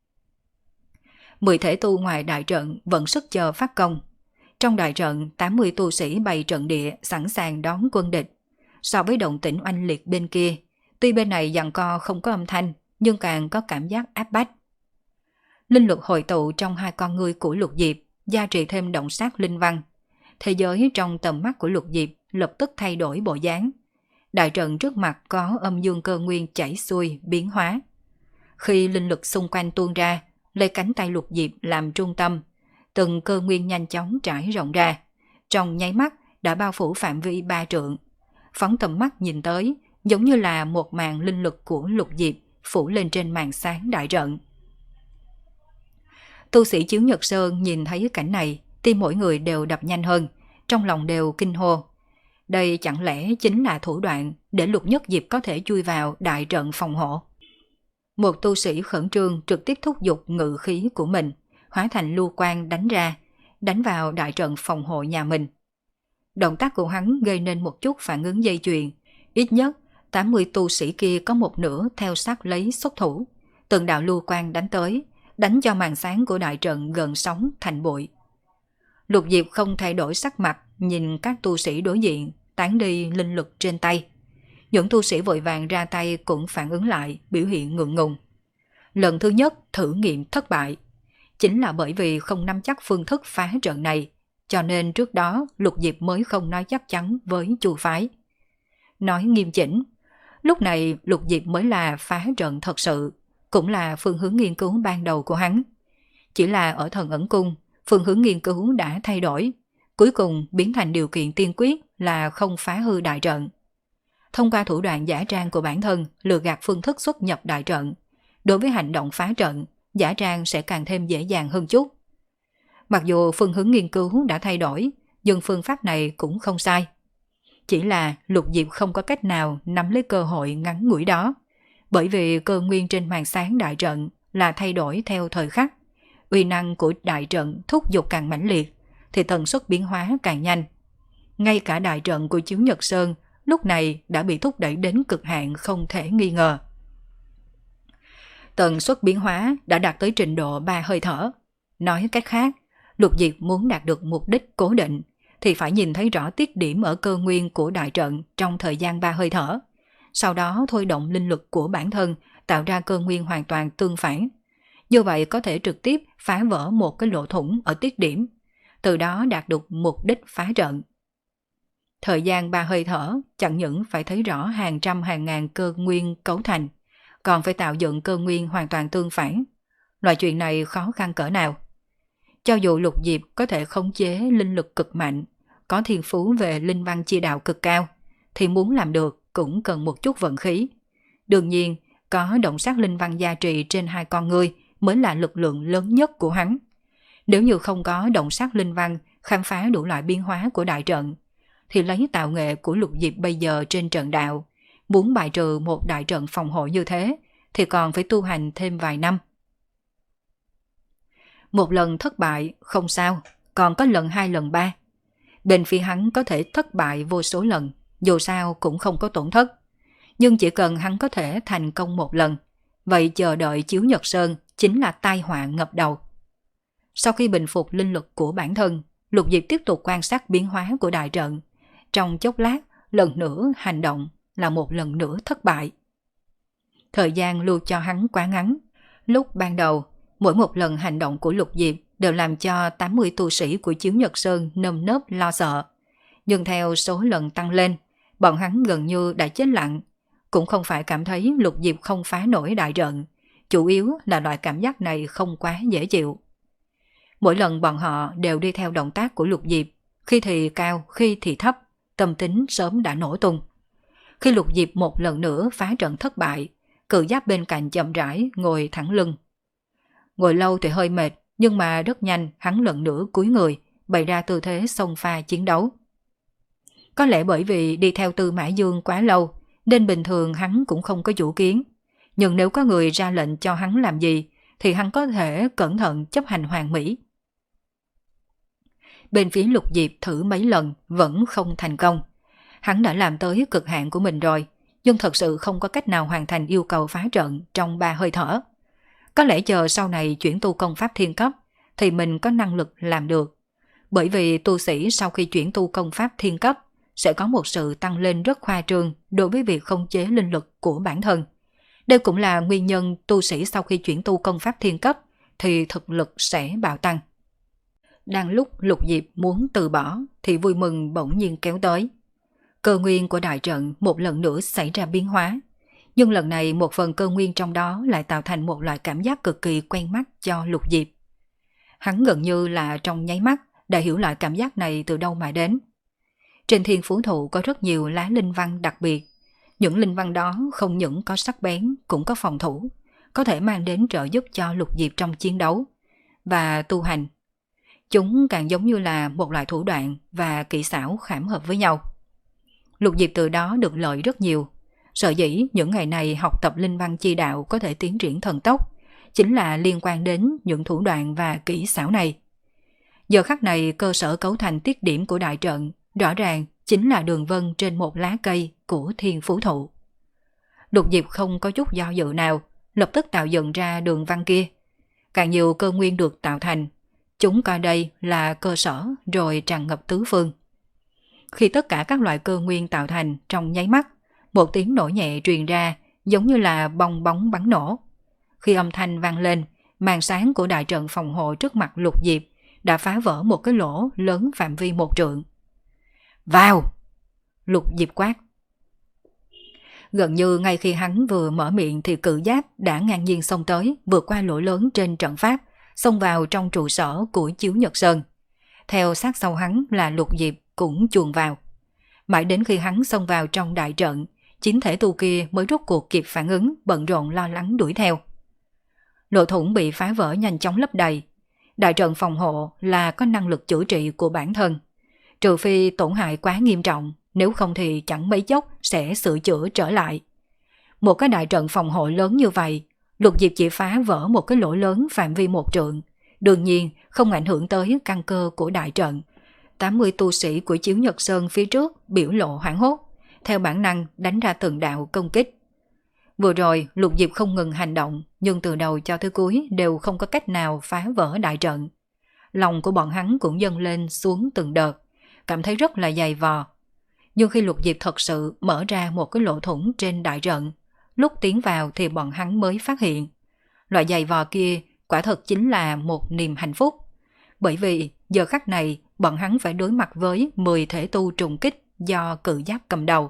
Mười thể tu ngoài đại trận vẫn sức chờ phát công. Trong đại trận, tám mươi tu sĩ bày trận địa sẵn sàng đón quân địch. So với động tĩnh oanh liệt bên kia, tuy bên này giằng co không có âm thanh, nhưng càng có cảm giác áp bách. Linh lực hội tụ trong hai con ngươi của Lục Diệp, gia trì thêm động sát linh văn. Thế giới trong tầm mắt của Lục Diệp lập tức thay đổi bộ dáng. Đại trận trước mặt có âm dương cơ nguyên chảy xuôi, biến hóa. Khi linh lực xung quanh tuôn ra, lấy cánh tay Lục Diệp làm trung tâm, từng cơ nguyên nhanh chóng trải rộng ra, trong nháy mắt đã bao phủ phạm vi ba trượng. Phóng tầm mắt nhìn tới, giống như là một màn linh lực của Lục Diệp phủ lên trên màn sáng đại trận. Tu sĩ Chiếu Nhật Sơn nhìn thấy cảnh này, tim mỗi người đều đập nhanh hơn, trong lòng đều kinh hô. Đây chẳng lẽ chính là thủ đoạn để Lục Nhất Diệp có thể chui vào đại trận phòng hộ? Một tu sĩ khẩn trương trực tiếp thúc giục ngự khí của mình, hóa thành lưu quang đánh ra, đánh vào đại trận phòng hộ nhà mình. Động tác của hắn gây nên một chút phản ứng dây chuyền, ít nhất tám mươi tu sĩ kia có một nửa theo sát lấy xuất thủ, từng đạo lưu quang đánh tới, đánh cho màn sáng của đại trận gần sóng thành bụi. Lục Diệp không thay đổi sắc mặt, nhìn các tu sĩ đối diện, tán đi linh lực trên tay. Những tu sĩ vội vàng ra tay cũng phản ứng lại, biểu hiện ngượng ngùng. Lần thứ nhất thử nghiệm thất bại. Chính là bởi vì không nắm chắc phương thức phá trận này, cho nên trước đó Lục Diệp mới không nói chắc chắn với Chu phái. Nói nghiêm chỉnh, lúc này Lục Diệp mới là phá trận thật sự, cũng là phương hướng nghiên cứu ban đầu của hắn. Chỉ là ở Thần Ẩn Cung, phương hướng nghiên cứu đã thay đổi, cuối cùng biến thành điều kiện tiên quyết là không phá hư đại trận. Thông qua thủ đoạn giả trang của bản thân lừa gạt phương thức xuất nhập đại trận, đối với hành động phá trận, giả trang sẽ càng thêm dễ dàng hơn chút. Mặc dù phương hướng nghiên cứu đã thay đổi, nhưng phương pháp này cũng không sai. Chỉ là Lục Diệp không có cách nào nắm lấy cơ hội ngắn ngủi đó, bởi vì cơ nguyên trên màn sáng đại trận là thay đổi theo thời khắc. Uy năng của đại trận thúc giục càng mãnh liệt, thì tần suất biến hóa càng nhanh. Ngay cả đại trận của Chiếu Nhật Sơn lúc này đã bị thúc đẩy đến cực hạn không thể nghi ngờ. Tần suất biến hóa đã đạt tới trình độ ba hơi thở. Nói cách khác, Lục Diệp muốn đạt được mục đích cố định thì phải nhìn thấy rõ tiết điểm ở cơ nguyên của đại trận trong thời gian ba hơi thở. Sau đó thôi động linh lực của bản thân tạo ra cơ nguyên hoàn toàn tương phản. Như vậy có thể trực tiếp phá vỡ một cái lỗ thủng ở tiết điểm, từ đó đạt được mục đích phá trận. Thời gian ba hơi thở chẳng những phải thấy rõ hàng trăm hàng ngàn cơ nguyên cấu thành, còn phải tạo dựng cơ nguyên hoàn toàn tương phản. Loại chuyện này khó khăn cỡ nào. Cho dù Lục Diệp có thể khống chế linh lực cực mạnh, có thiên phú về linh văn chi đạo cực cao, thì muốn làm được cũng cần một chút vận khí. Đương nhiên, có động sát linh văn gia trì trên hai con ngươi mới là lực lượng lớn nhất của hắn. Nếu như không có động sát linh văn khám phá đủ loại biến hóa của đại trận, thì lấy tạo nghệ của Lục Diệp bây giờ trên trận đạo, muốn bài trừ một đại trận phòng hộ như thế thì còn phải tu hành thêm vài năm. Một lần thất bại không sao, còn có lần hai lần ba. Bên phía hắn có thể thất bại vô số lần, dù sao cũng không có tổn thất. Nhưng chỉ cần hắn có thể thành công một lần, vậy chờ đợi Chiếu Nhật Sơn chính là tai họa ngập đầu. Sau khi bình phục linh lực của bản thân, Lục Diệp tiếp tục quan sát biến hóa của đại trận. Trong chốc lát, lần nữa hành động là một lần nữa thất bại. Thời gian lưu cho hắn quá ngắn. Lúc ban đầu, mỗi một lần hành động của Lục Diệp đều làm cho tám mươi tu sĩ của Chiếu Nhật Sơn nơm nớp lo sợ. Nhưng theo số lần tăng lên, bọn hắn gần như đã chết lặng. Cũng không phải cảm thấy Lục Diệp không phá nổi đại trận, chủ yếu là loại cảm giác này không quá dễ chịu. Mỗi lần bọn họ đều đi theo động tác của Lục Diệp, khi thì cao, khi thì thấp, tâm tính sớm đã nổ tung. Khi Lục Diệp một lần nữa phá trận thất bại, Cự Giáp bên cạnh chậm rãi ngồi thẳng lưng. Ngồi lâu thì hơi mệt, nhưng mà rất nhanh hắn lần nữa cúi người, bày ra tư thế xông pha chiến đấu. Có lẽ bởi vì đi theo Tư Mã Dương quá lâu, nên bình thường hắn cũng không có chủ kiến. Nhưng nếu có người ra lệnh cho hắn làm gì, thì hắn có thể cẩn thận chấp hành hoàn mỹ. Bên phía Lục Diệp thử mấy lần vẫn không thành công. Hắn đã làm tới cực hạn của mình rồi, nhưng thật sự không có cách nào hoàn thành yêu cầu phá trận trong ba hơi thở. Có lẽ chờ sau này chuyển tu công pháp thiên cấp thì mình có năng lực làm được. Bởi vì tu sĩ sau khi chuyển tu công pháp thiên cấp sẽ có một sự tăng lên rất khoa trương đối với việc khống chế linh lực của bản thân. Đây cũng là nguyên nhân tu sĩ sau khi chuyển tu công pháp thiên cấp thì thực lực sẽ bạo tăng. Đang lúc Lục Diệp muốn từ bỏ thì vui mừng bỗng nhiên kéo tới. Cơ nguyên của đại trận một lần nữa xảy ra biến hóa. Nhưng lần này một phần cơ nguyên trong đó lại tạo thành một loại cảm giác cực kỳ quen mắt cho Lục Diệp. Hắn gần như là trong nháy mắt đã hiểu lại cảm giác này từ đâu mà đến. Trên thiên phú thụ có rất nhiều lá linh văn đặc biệt. Những linh văn đó không những có sắc bén cũng có phòng thủ, có thể mang đến trợ giúp cho Lục Diệp trong chiến đấu và tu hành. Chúng càng giống như là một loại thủ đoạn và kỹ xảo khảm hợp với nhau. Lục Diệp từ đó được lợi rất nhiều. Sở dĩ những ngày này học tập linh văn chi đạo có thể tiến triển thần tốc, chính là liên quan đến những thủ đoạn và kỹ xảo này. Giờ khắc này cơ sở cấu thành tiết điểm của đại trận rõ ràng chính là đường vân trên một lá cây của thiên phú thụ. Lục Diệp không có chút do dự nào, lập tức tạo dựng ra đường văn kia. Càng nhiều cơ nguyên được tạo thành, chúng coi đây là cơ sở rồi tràn ngập tứ phương. Khi tất cả các loại cơ nguyên tạo thành trong nháy mắt, một tiếng nổ nhẹ truyền ra giống như là bong bóng bắn nổ. Khi âm thanh vang lên, màn sáng của đại trận phòng hộ trước mặt Lục Diệp đã phá vỡ một cái lỗ lớn phạm vi một trượng. Vào! Lục Diệp quát. Gần như ngay khi hắn vừa mở miệng thì Cự Giáp đã ngang nhiên xông tới, vượt qua lỗ lớn trên trận pháp, xông vào trong trụ sở của Chiếu Nhật Sơn. Theo sát sau hắn là Lục Diệp cũng chuồn vào. Mãi đến khi hắn xông vào trong đại trận, chính thể tu kia mới rút cuộc kịp phản ứng, bận rộn lo lắng đuổi theo. Lỗ thủng bị phá vỡ nhanh chóng lấp đầy. Đại trận phòng hộ là có năng lực chữa trị của bản thân. Trừ phi tổn hại quá nghiêm trọng, nếu không thì chẳng mấy chốc sẽ sửa chữa trở lại. Một cái đại trận phòng hộ lớn như vậy, Lục Diệp chỉ phá vỡ một cái lỗ lớn phạm vi một trượng, đương nhiên không ảnh hưởng tới căn cơ của đại trận. tám mươi tu sĩ của Chiếu Nhật Sơn phía trước biểu lộ hoảng hốt, theo bản năng đánh ra từng đạo công kích. Vừa rồi Lục Diệp không ngừng hành động, nhưng từ đầu cho tới cuối đều không có cách nào phá vỡ đại trận. Lòng của bọn hắn cũng dâng lên xuống từng đợt, cảm thấy rất là dày vò. Nhưng khi Lục Diệp thật sự mở ra một cái lỗ thủng trên đại trận, lúc tiến vào thì bọn hắn mới phát hiện. Loại dày vò kia quả thật chính là một niềm hạnh phúc. Bởi vì giờ khắc này bọn hắn phải đối mặt với mười thể tu trùng kích do Cự Giáp cầm đầu.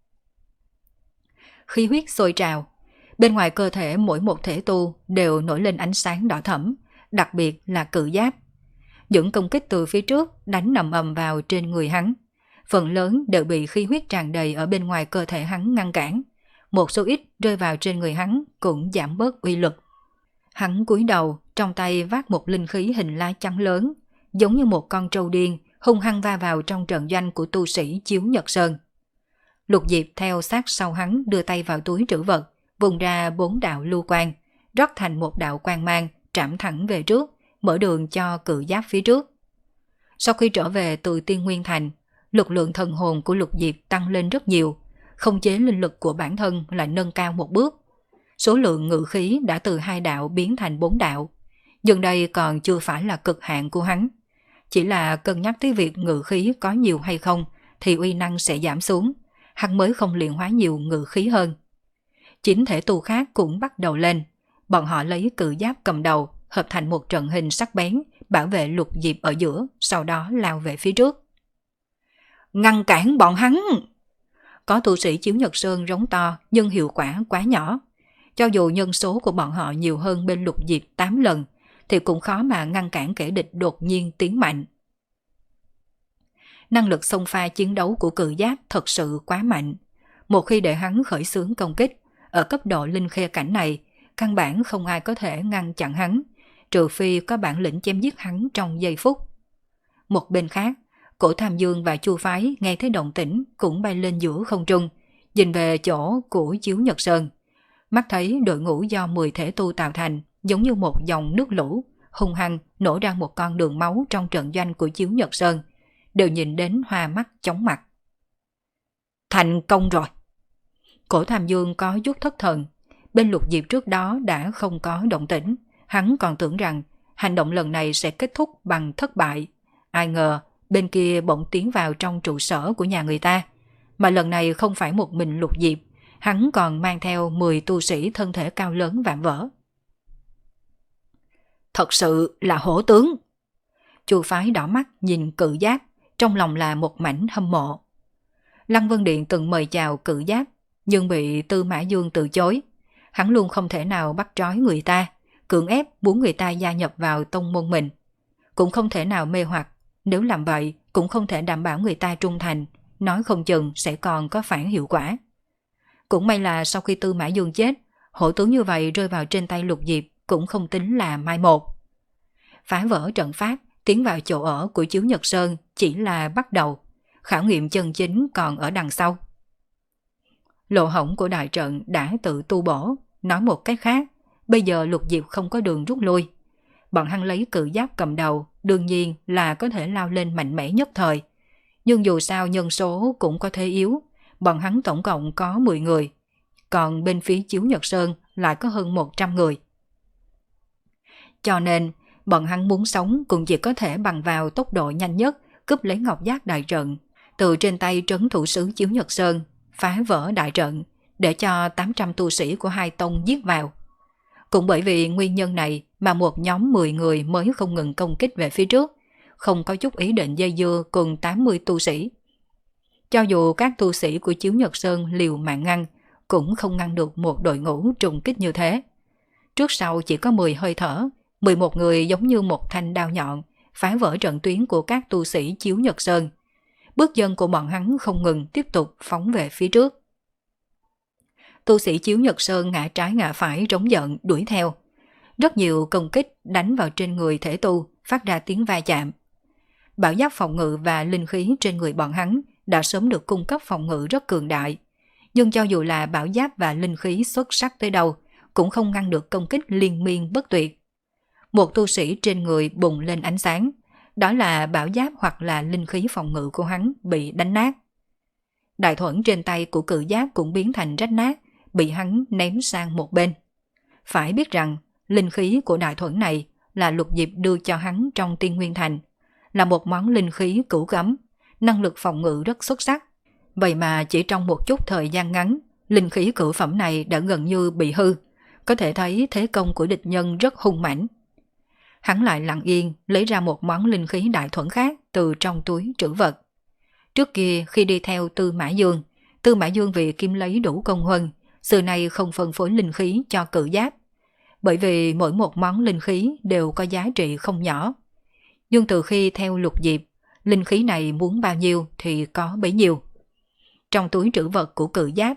Khí huyết sôi trào, bên ngoài cơ thể mỗi một thể tu đều nổi lên ánh sáng đỏ thẫm, đặc biệt là Cự Giáp. Những công kích từ phía trước đánh nằm ầm vào trên người hắn, phần lớn đều bị khí huyết tràn đầy ở bên ngoài cơ thể hắn ngăn cản, một số ít rơi vào trên người hắn cũng giảm bớt uy lực. Hắn cúi đầu, trong tay vác một linh khí hình lá chắn lớn, giống như một con trâu điên, hung hăng va vào trong trận doanh của tu sĩ Chiếu Nhật Sơn. Lục Diệp theo sát sau hắn đưa tay vào túi trữ vật, vùng ra bốn đạo lưu quang, rót thành một đạo quang mang, trảm thẳng về trước, mở đường cho cự giáp phía trước. Sau khi trở về từ Tiên Nguyên Thành, lực lượng thần hồn của Lục Diệp tăng lên rất nhiều, khống chế linh lực của bản thân lại nâng cao một bước. Số lượng ngự khí đã từ hai đạo biến thành bốn đạo. Dần đây còn chưa phải là cực hạn của hắn. Chỉ là cân nhắc tới việc ngự khí có nhiều hay không thì uy năng sẽ giảm xuống, hắn mới không luyện hóa nhiều ngự khí hơn. Chính thể tu khác cũng bắt đầu lên. Bọn họ lấy cự giáp cầm đầu, hợp thành một trận hình sắc bén, bảo vệ Lục Diệp ở giữa, sau đó lao về phía trước. Ngăn cản bọn hắn! Có tu sĩ Chiếu Nhật Sơn rống to, nhưng hiệu quả quá nhỏ. Cho dù nhân số của bọn họ nhiều hơn bên Lục Diệp tám lần, thì cũng khó mà ngăn cản kẻ địch đột nhiên tiến mạnh. Năng lực xông pha chiến đấu của cự giáp thật sự quá mạnh. Một khi để hắn khởi xướng công kích, ở cấp độ linh khê cảnh này, căn bản không ai có thể ngăn chặn hắn, trừ phi có bản lĩnh chém giết hắn trong giây phút. Một bên khác, Cổ Tham Dương và Chu Phái nghe thấy động tĩnh cũng bay lên giữa không trung, nhìn về chỗ của Chiếu Nhật Sơn. Mắt thấy đội ngũ do mười thể tu tạo thành, giống như một dòng nước lũ, hung hăng nổ ra một con đường máu trong trận doanh của Chiếu Nhật Sơn, đều nhìn đến hoa mắt chóng mặt. Thành công rồi! Cổ Tham Dương có chút thất thần. Bên Lục Diệp trước đó đã không có động tĩnh, hắn còn tưởng rằng hành động lần này sẽ kết thúc bằng thất bại. Ai ngờ bên kia bỗng tiến vào trong trụ sở của nhà người ta, mà lần này không phải một mình Lục Diệp, hắn còn mang theo mười tu sĩ thân thể cao lớn vạm vỡ. Thật sự là hổ tướng! Chu Phái đỏ mắt nhìn cự giáp, trong lòng là một mảnh hâm mộ. Lăng Vân Điện từng mời chào cự giáp, nhưng bị Tư Mã Dương từ chối. Hắn luôn không thể nào bắt trói người ta, cưỡng ép muốn người ta gia nhập vào tông môn mình. Cũng không thể nào mê hoặc, nếu làm vậy cũng không thể đảm bảo người ta trung thành, nói không chừng sẽ còn có phản hiệu quả. Cũng may là sau khi Tư Mã Dương chết, hổ tướng như vậy rơi vào trên tay Lục Diệp cũng không tính là mai một. Phá vỡ trận pháp, tiến vào chỗ ở của Chiếu Nhật Sơn chỉ là bắt đầu, khảo nghiệm chân chính còn ở đằng sau. Lỗ hổng của đại trận đã tự tu bổ, nói một cách khác, bây giờ Lục Diệp không có đường rút lui. Bọn hắn lấy cự giáp cầm đầu, đương nhiên là có thể lao lên mạnh mẽ nhất thời. Nhưng dù sao nhân số cũng có thế yếu, bọn hắn tổng cộng có mười người, còn bên phía Chiếu Nhật Sơn lại có hơn một trăm người. Cho nên, bọn hắn muốn sống cũng chỉ có thể bằng vào tốc độ nhanh nhất, cướp lấy ngọc giác đại trận, từ trên tay trấn thủ sứ Chiếu Nhật Sơn, phá vỡ đại trận, để cho tám trăm tu sĩ của hai tông giết vào. Cũng bởi vì nguyên nhân này mà một nhóm mười người mới không ngừng công kích về phía trước, không có chút ý định dây dưa cùng tám mươi tu sĩ. Cho dù các tu sĩ của Chiếu Nhật Sơn liều mạng ngăn, cũng không ngăn được một đội ngũ trùng kích như thế. Trước sau chỉ có mười hơi thở, mười một người giống như một thanh đao nhọn, phá vỡ trận tuyến của các tu sĩ Chiếu Nhật Sơn. Bước chân của bọn hắn không ngừng tiếp tục phóng về phía trước. Tu sĩ Chiếu Nhật Sơn ngã trái ngã phải trống giận đuổi theo. Rất nhiều công kích đánh vào trên người thể tu, phát ra tiếng va chạm. Bảo giáp phòng ngự và linh khí trên người bọn hắn đã sớm được cung cấp phòng ngự rất cường đại. Nhưng cho dù là bảo giáp và linh khí xuất sắc tới đâu, cũng không ngăn được công kích liên miên bất tuyệt. Một tu sĩ trên người bùng lên ánh sáng, đó là bảo giáp hoặc là linh khí phòng ngự của hắn bị đánh nát. Đại thuẫn trên tay của cự giáp cũng biến thành rách nát, bị hắn ném sang một bên. Phải biết rằng, linh khí của đại thuẫn này là Lục Diệp đưa cho hắn trong Tiên Nguyên Thành, là một món linh khí cửu cấm, năng lực phòng ngự rất xuất sắc. Vậy mà chỉ trong một chút thời gian ngắn, linh khí cửu phẩm này đã gần như bị hư, có thể thấy thế công của địch nhân rất hung mãnh. Hắn lại lặng yên lấy ra một món linh khí đại thuẫn khác từ trong túi trữ vật. Trước kia khi đi theo Tư Mã Dương, Tư Mã Dương vì kiếm lấy đủ công huân, xưa nay không phân phối linh khí cho cự giáp, bởi vì mỗi một món linh khí đều có giá trị không nhỏ. Nhưng từ khi theo Lục Diệp, linh khí này muốn bao nhiêu thì có bấy nhiêu. Trong túi trữ vật của cự giáp,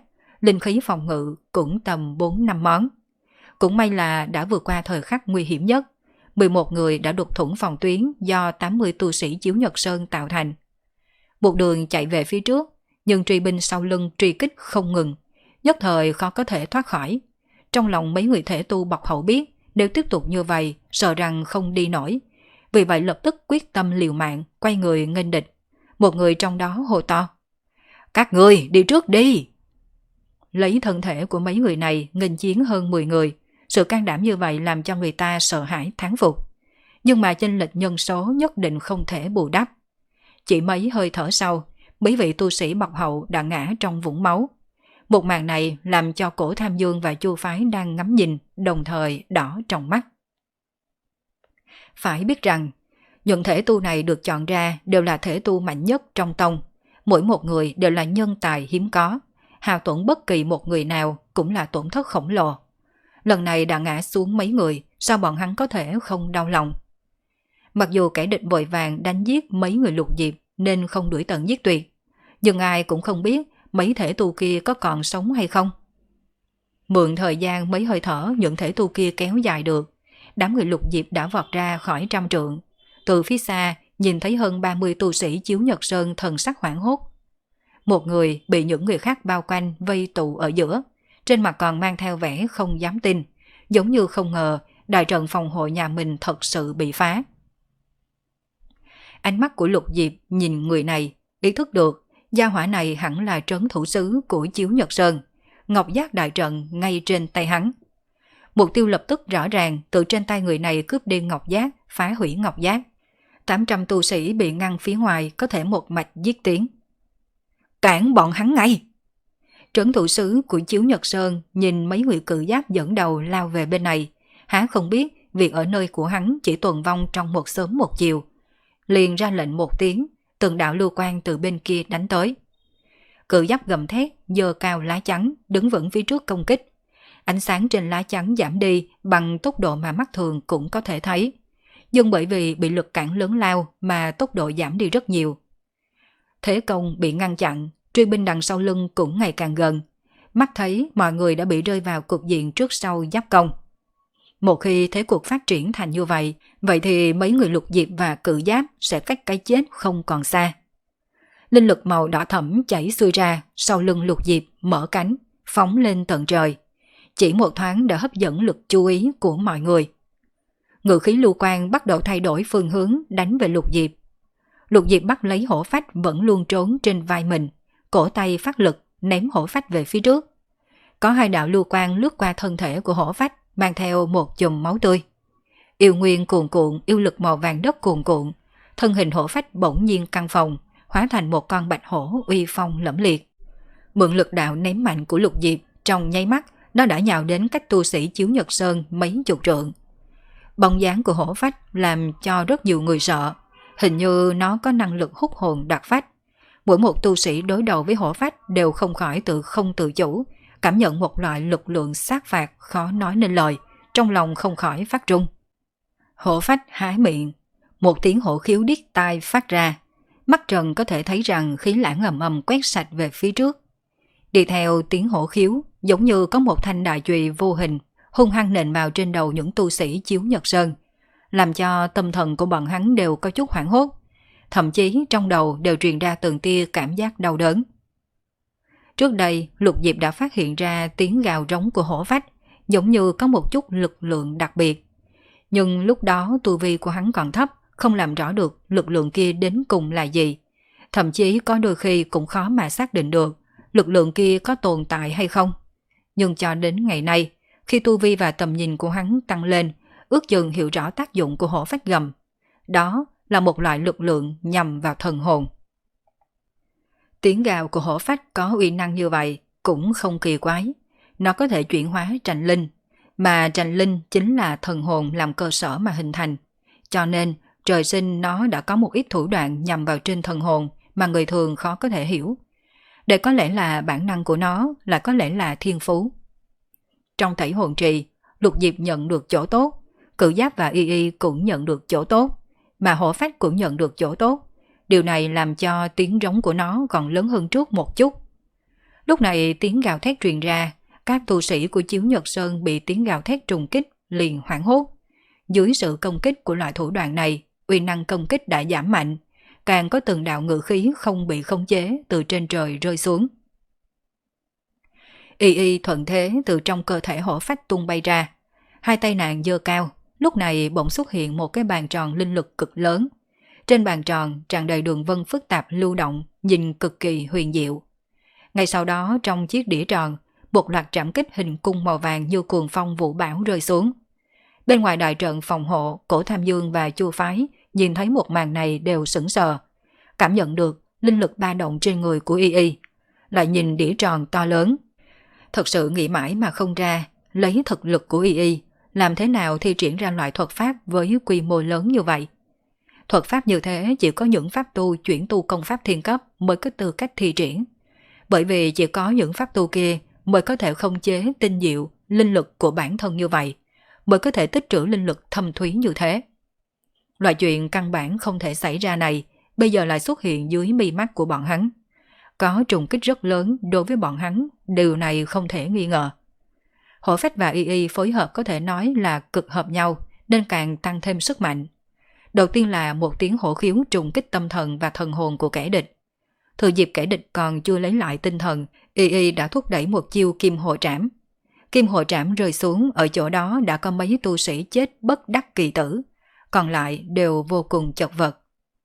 linh khí phòng ngự cũng tầm bốn năm món. Cũng may là đã vượt qua thời khắc nguy hiểm nhất, mười một người đã đục thủng phòng tuyến do tám mươi tu sĩ Chiếu Nhật Sơn tạo thành. Một đường chạy về phía trước, nhưng truy binh sau lưng truy kích không ngừng, nhất thời khó có thể thoát khỏi. Trong lòng mấy người thể tu bọc hậu biết, nếu tiếp tục như vậy, sợ rằng không đi nổi. Vì vậy lập tức quyết tâm liều mạng, quay người nghênh địch. Một người trong đó hô to: "Các người đi trước đi!" Lấy thân thể của mấy người này nghênh chiến hơn mười người, sự can đảm như vậy làm cho người ta sợ hãi thán phục. Nhưng mà chênh lệch nhân số nhất định không thể bù đắp. Chỉ mấy hơi thở sau, mấy vị tu sĩ bọc hậu đã ngã trong vũng máu. Một màn này làm cho Cổ Tham Dương và Chu Phái đang ngắm nhìn, đồng thời đỏ trong mắt. Phải biết rằng, những thể tu này được chọn ra đều là thể tu mạnh nhất trong tông. Mỗi một người đều là nhân tài hiếm có. Hao tổn bất kỳ một người nào cũng là tổn thất khổng lồ. Lần này đã ngã xuống mấy người, sao bọn hắn có thể không đau lòng? Mặc dù kẻ địch vội vàng đánh giết mấy người Lục Diệp nên không đuổi tận giết tuyệt, nhưng ai cũng không biết mấy thể tu kia có còn sống hay không. Mượn thời gian mấy hơi thở những thể tu kia kéo dài được, đám người Lục Diệp đã vọt ra khỏi trăm trượng. Từ phía xa nhìn thấy hơn ba mươi tu sĩ Chiếu Nhật Sơn thần sắc hoảng hốt. Một người bị những người khác bao quanh vây tụ ở giữa, trên mặt còn mang theo vẻ không dám tin, giống như không ngờ đại trận phòng hộ nhà mình thật sự bị phá. Ánh mắt của Lục Diệp nhìn người này, ý thức được gia hỏa này hẳn là trấn thủ sứ của Chiếu Nhật Sơn, ngọc giác đại trận ngay trên tay hắn. Mục tiêu lập tức rõ ràng, từ trên tay người này cướp đi ngọc giác, phá hủy ngọc giác. tám trăm tu sĩ bị ngăn phía ngoài có thể một mạch giết tiến. Cản bọn hắn ngay! Trấn thủ sứ của Chiếu Nhật Sơn nhìn mấy người cự giáp dẫn đầu lao về bên này, há không biết việc ở nơi của hắn chỉ tuần vong trong một sớm một chiều. Liền ra lệnh một tiếng, từng đạo lưu quang từ bên kia đánh tới. Cự giáp gầm thét, giơ cao lá chắn, đứng vững phía trước công kích. Ánh sáng trên lá chắn giảm đi bằng tốc độ mà mắt thường cũng có thể thấy. Nhưng bởi vì bị lực cản lớn lao mà tốc độ giảm đi rất nhiều. Thế công bị ngăn chặn, truy binh đằng sau lưng cũng ngày càng gần. Mắt thấy mọi người đã bị rơi vào cục diện trước sau giáp công. Một khi thế cuộc phát triển thành như vậy, vậy thì mấy người Lục Diệp và cự giáp sẽ cách cái chết không còn xa. Linh lực màu đỏ thẫm chảy xuôi ra, sau lưng Lục Diệp mở cánh, phóng lên tận trời. Chỉ một thoáng đã hấp dẫn lực chú ý của mọi người. Ngự khí lưu quang bắt đầu thay đổi phương hướng đánh về Lục Diệp. Lục Diệp bắt lấy hổ phách vẫn luôn trốn trên vai mình, cổ tay phát lực ném hổ phách về phía trước. Có hai đạo lưu quang lướt qua thân thể của hổ phách, mang theo một chùm máu tươi. Yêu nguyên cuồn cuộn, yêu lực màu vàng đất cuồn cuộn, thân hình hổ phách bỗng nhiên căng phồng, hóa thành một con bạch hổ uy phong lẫm liệt. Mượn lực đạo ném mạnh của Lục Diệp, trong nháy mắt nó đã nhào đến cách tu sĩ Chiếu Nhật Sơn mấy chục trượng. Bóng dáng của hổ phách làm cho rất nhiều người sợ, hình như nó có năng lực hút hồn đặc phách. Mỗi một tu sĩ đối đầu với hổ phách đều không khỏi tự không tự chủ, cảm nhận một loại lực lượng sát phạt khó nói nên lời, trong lòng không khỏi phát run. Hổ phách há miệng, một tiếng hổ khiếu điếc tai phát ra, mắt trần có thể thấy rằng khí lãng ầm ầm quét sạch về phía trước. Đi theo tiếng hổ khiếu, giống như có một thanh đại chùy vô hình hung hăng nện vào trên đầu những tu sĩ Chiếu Nhật Sơn, làm cho tâm thần của bọn hắn đều có chút hoảng hốt, thậm chí trong đầu đều truyền ra từng tia cảm giác đau đớn. Trước đây, Lục Diệp đã phát hiện ra tiếng gào rống của hổ phách, giống như có một chút lực lượng đặc biệt. Nhưng lúc đó tu vi của hắn còn thấp, không làm rõ được lực lượng kia đến cùng là gì. Thậm chí có đôi khi cũng khó mà xác định được lực lượng kia có tồn tại hay không. Nhưng cho đến ngày nay, khi tu vi và tầm nhìn của hắn tăng lên, ước chừng hiểu rõ tác dụng của hổ phách gầm. Đó là một loại lực lượng nhằm vào thần hồn. Tiếng gào của hổ phách có uy năng như vậy cũng không kỳ quái. Nó có thể chuyển hóa trành linh, mà trành linh chính là thần hồn làm cơ sở mà hình thành. Cho nên, trời sinh nó đã có một ít thủ đoạn nhằm vào trên thần hồn mà người thường khó có thể hiểu. Đây có lẽ là bản năng của nó, lại có lẽ là thiên phú. Trong Tẩy Hồn Trì, Lục Diệp nhận được chỗ tốt, Cự Giáp và Y Y cũng nhận được chỗ tốt, mà hổ phách cũng nhận được chỗ tốt. Điều này làm cho tiếng rống của nó còn lớn hơn trước một chút. Lúc này tiếng gào thét truyền ra, các tu sĩ của Chiếu Nhật Sơn bị tiếng gào thét trùng kích liền hoảng hốt. Dưới sự công kích của loại thủ đoạn này, uy năng công kích đã giảm mạnh, càng có từng đạo ngự khí không bị khống chế từ trên trời rơi xuống. Y y thuận thế từ trong cơ thể hổ phách tung bay ra, hai tay nàng giơ cao, lúc này bỗng xuất hiện một cái bàn tròn linh lực cực lớn. Trên bàn tròn tràn đầy đường vân phức tạp lưu động, nhìn cực kỳ huyền diệu. Ngay sau đó trong chiếc đĩa tròn, một loạt trảm kích hình cung màu vàng như cuồng phong vũ bão rơi xuống. Bên ngoài đại trận phòng hộ, Cổ Tham Dương và Chu Phái nhìn thấy một màn này đều sững sờ, cảm nhận được linh lực ba động trên người của Y Y. Lại nhìn đĩa tròn to lớn, thật sự nghĩ mãi mà không ra, lấy thực lực của Y Y, làm thế nào thi triển ra loại thuật pháp với quy mô lớn như vậy. Thuật pháp như thế chỉ có những pháp tu chuyển tu công pháp thiên cấp mới có tư cách thi triển. Bởi vì chỉ có những pháp tu kia mới có thể khống chế tinh diệu linh lực của bản thân như vậy, mới có thể tích trữ linh lực thâm thúy như thế. Loại chuyện căn bản không thể xảy ra này, bây giờ lại xuất hiện dưới mi mắt của bọn hắn. Có trùng kích rất lớn đối với bọn hắn, điều này không thể nghi ngờ. Hổ phách và Y Y phối hợp có thể nói là cực hợp nhau, nên càng tăng thêm sức mạnh. Đầu tiên là một tiếng hổ khiếu trùng kích tâm thần và thần hồn của kẻ địch. Thừa dịp kẻ địch còn chưa lấy lại tinh thần, Y Y đã thúc đẩy một chiêu kim hộ trảm. Kim hộ trảm rơi xuống, ở chỗ đó đã có mấy tu sĩ chết bất đắc kỳ tử, còn lại đều vô cùng chật vật.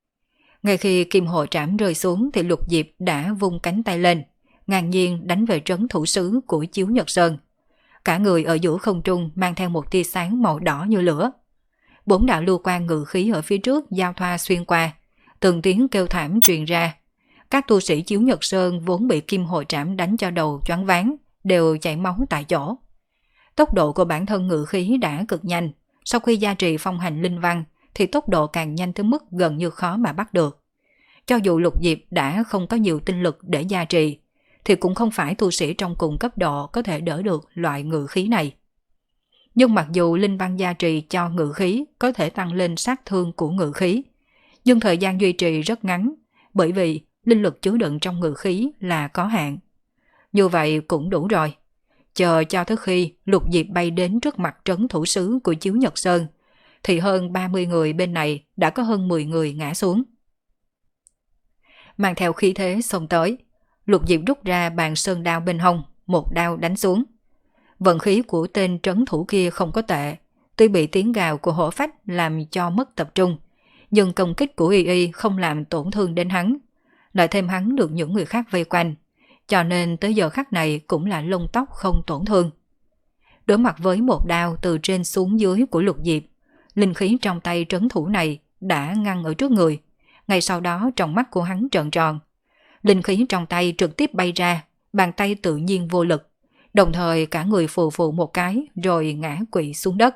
Ngay khi kim hộ trảm rơi xuống thì Lục Diệp đã vung cánh tay lên, ngang nhiên đánh về trấn thủ sứ của Chiếu Nhật Sơn. Cả người ở giữa không trung mang theo một tia sáng màu đỏ như lửa. Bốn đạo lưu quang ngự khí ở phía trước giao thoa xuyên qua, từng tiếng kêu thảm truyền ra. Các tu sĩ Chiếu Nhật Sơn vốn bị kim hộ trảm đánh cho đầu choáng váng, đều chảy máu tại chỗ. Tốc độ của bản thân ngự khí đã cực nhanh, sau khi gia trì phong hành linh văn thì tốc độ càng nhanh tới mức gần như khó mà bắt được. Cho dù Lục Diệp đã không có nhiều tinh lực để gia trì, thì cũng không phải tu sĩ trong cùng cấp độ có thể đỡ được loại ngự khí này. Nhưng mặc dù linh văn gia trì cho ngự khí có thể tăng lên sát thương của ngự khí, nhưng thời gian duy trì rất ngắn, bởi vì linh lực chứa đựng trong ngự khí là có hạn. Như vậy cũng đủ rồi. Chờ cho tới khi Lục Diệp bay đến trước mặt trấn thủ sứ của Chiếu Nhật Sơn, thì hơn ba mươi người bên này đã có hơn mười người ngã xuống. Mang theo khí thế xông tới, Lục Diệp rút ra bàn sơn đao bên hông, một đao đánh xuống. Vận khí của tên trấn thủ kia không có tệ, tuy bị tiếng gào của hổ phách làm cho mất tập trung, nhưng công kích của Y Y không làm tổn thương đến hắn, lại thêm hắn được những người khác vây quanh, cho nên tới giờ khắc này cũng là lông tóc không tổn thương. Đối mặt với một đao từ trên xuống dưới của Lục Diệp, linh khí trong tay trấn thủ này đã ngăn ở trước người. Ngay sau đó trong mắt của hắn trợn tròn, linh khí trong tay trực tiếp bay ra, bàn tay tự nhiên vô lực, đồng thời cả người phù phù một cái rồi ngã quỵ xuống đất.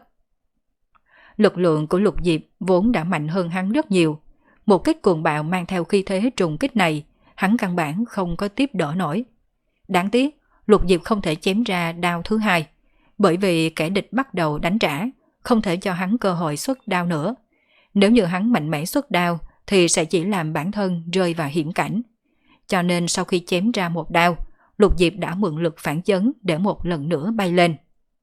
Lực lượng của Lục Diệp vốn đã mạnh hơn hắn rất nhiều, một kích cuồng bạo mang theo khí thế trùng kích này, hắn căn bản không có tiếp đỡ nổi. Đáng tiếc, Lục Diệp không thể chém ra đao thứ hai, bởi vì kẻ địch bắt đầu đánh trả, không thể cho hắn cơ hội xuất đao nữa. Nếu như hắn mạnh mẽ xuất đao thì sẽ chỉ làm bản thân rơi vào hiểm cảnh. Cho nên sau khi chém ra một đao, Lục Diệp đã mượn lực phản chấn để một lần nữa bay lên.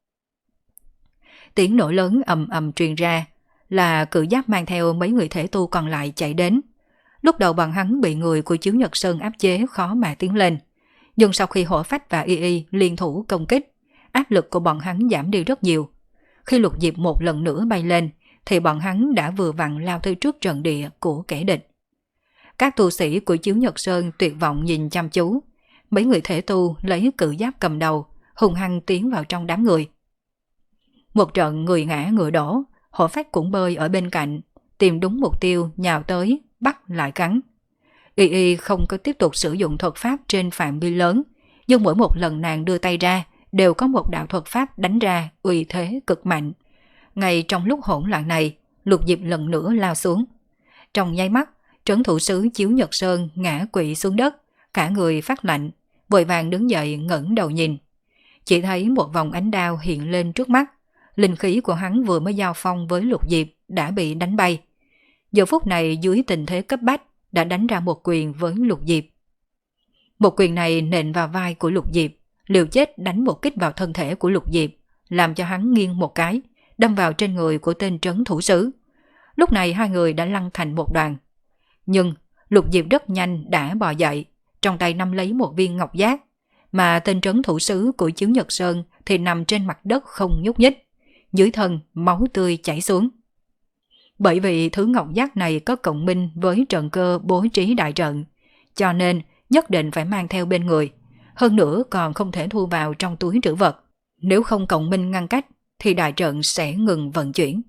Tiếng nổ lớn ầm ầm truyền ra, là Cự Giáp mang theo mấy người thể tu còn lại chạy đến. Lúc đầu bọn hắn bị người của Chiếu Nhật Sơn áp chế khó mà tiến lên, nhưng sau khi hổ phách và Y Y liên thủ công kích, áp lực của bọn hắn giảm đi rất nhiều. Khi Lục Diệp một lần nữa bay lên, thì bọn hắn đã vừa vặn lao tới trước trận địa của kẻ địch. Các tu sĩ của Chiếu Nhật Sơn tuyệt vọng nhìn chăm chú, mấy người thể tu lấy Cự Giáp cầm đầu, hùng hăng tiến vào trong đám người. Một trận người ngã ngựa đổ, hổ phách cũng bơi ở bên cạnh, tìm đúng mục tiêu nhào tới, bắt lại cắn. Y Y không có tiếp tục sử dụng thuật pháp trên phạm vi lớn, nhưng mỗi một lần nàng đưa tay ra, đều có một đạo thuật pháp đánh ra uy thế cực mạnh. Ngay trong lúc hỗn loạn này, Lục Diệp lần nữa lao xuống. Trong nháy mắt, trấn thủ sứ Chiếu Nhật Sơn ngã quỵ xuống đất, cả người phát lạnh, vội vàng đứng dậy ngẩng đầu nhìn. Chỉ thấy một vòng ánh đao hiện lên trước mắt, linh khí của hắn vừa mới giao phong với Lục Diệp đã bị đánh bay. Giờ phút này dưới tình thế cấp bách đã đánh ra một quyền với Lục Diệp. Một quyền này nện vào vai của Lục Diệp, liều chết đánh một kích vào thân thể của Lục Diệp, làm cho hắn nghiêng một cái, đâm vào trên người của tên trấn thủ sứ. Lúc này hai người đã lăn thành một đoàn. Nhưng Lục Diệp rất nhanh đã bò dậy, trong tay nắm lấy một viên ngọc giác, mà tên trấn thủ sứ của Chiếu Nhật Sơn thì nằm trên mặt đất không nhúc nhích, dưới thân máu tươi chảy xuống. Bởi vì thứ ngọc giác này có cộng minh với trận cơ bố trí đại trận, cho nên nhất định phải mang theo bên người, hơn nữa còn không thể thu vào trong túi trữ vật. Nếu không cộng minh ngăn cách thì đại trận sẽ ngừng vận chuyển.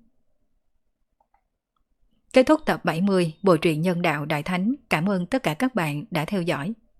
Kết thúc tập bảy mươi Bộ truyện Nhân Đạo Đại Thánh. Cảm ơn tất cả các bạn đã theo dõi.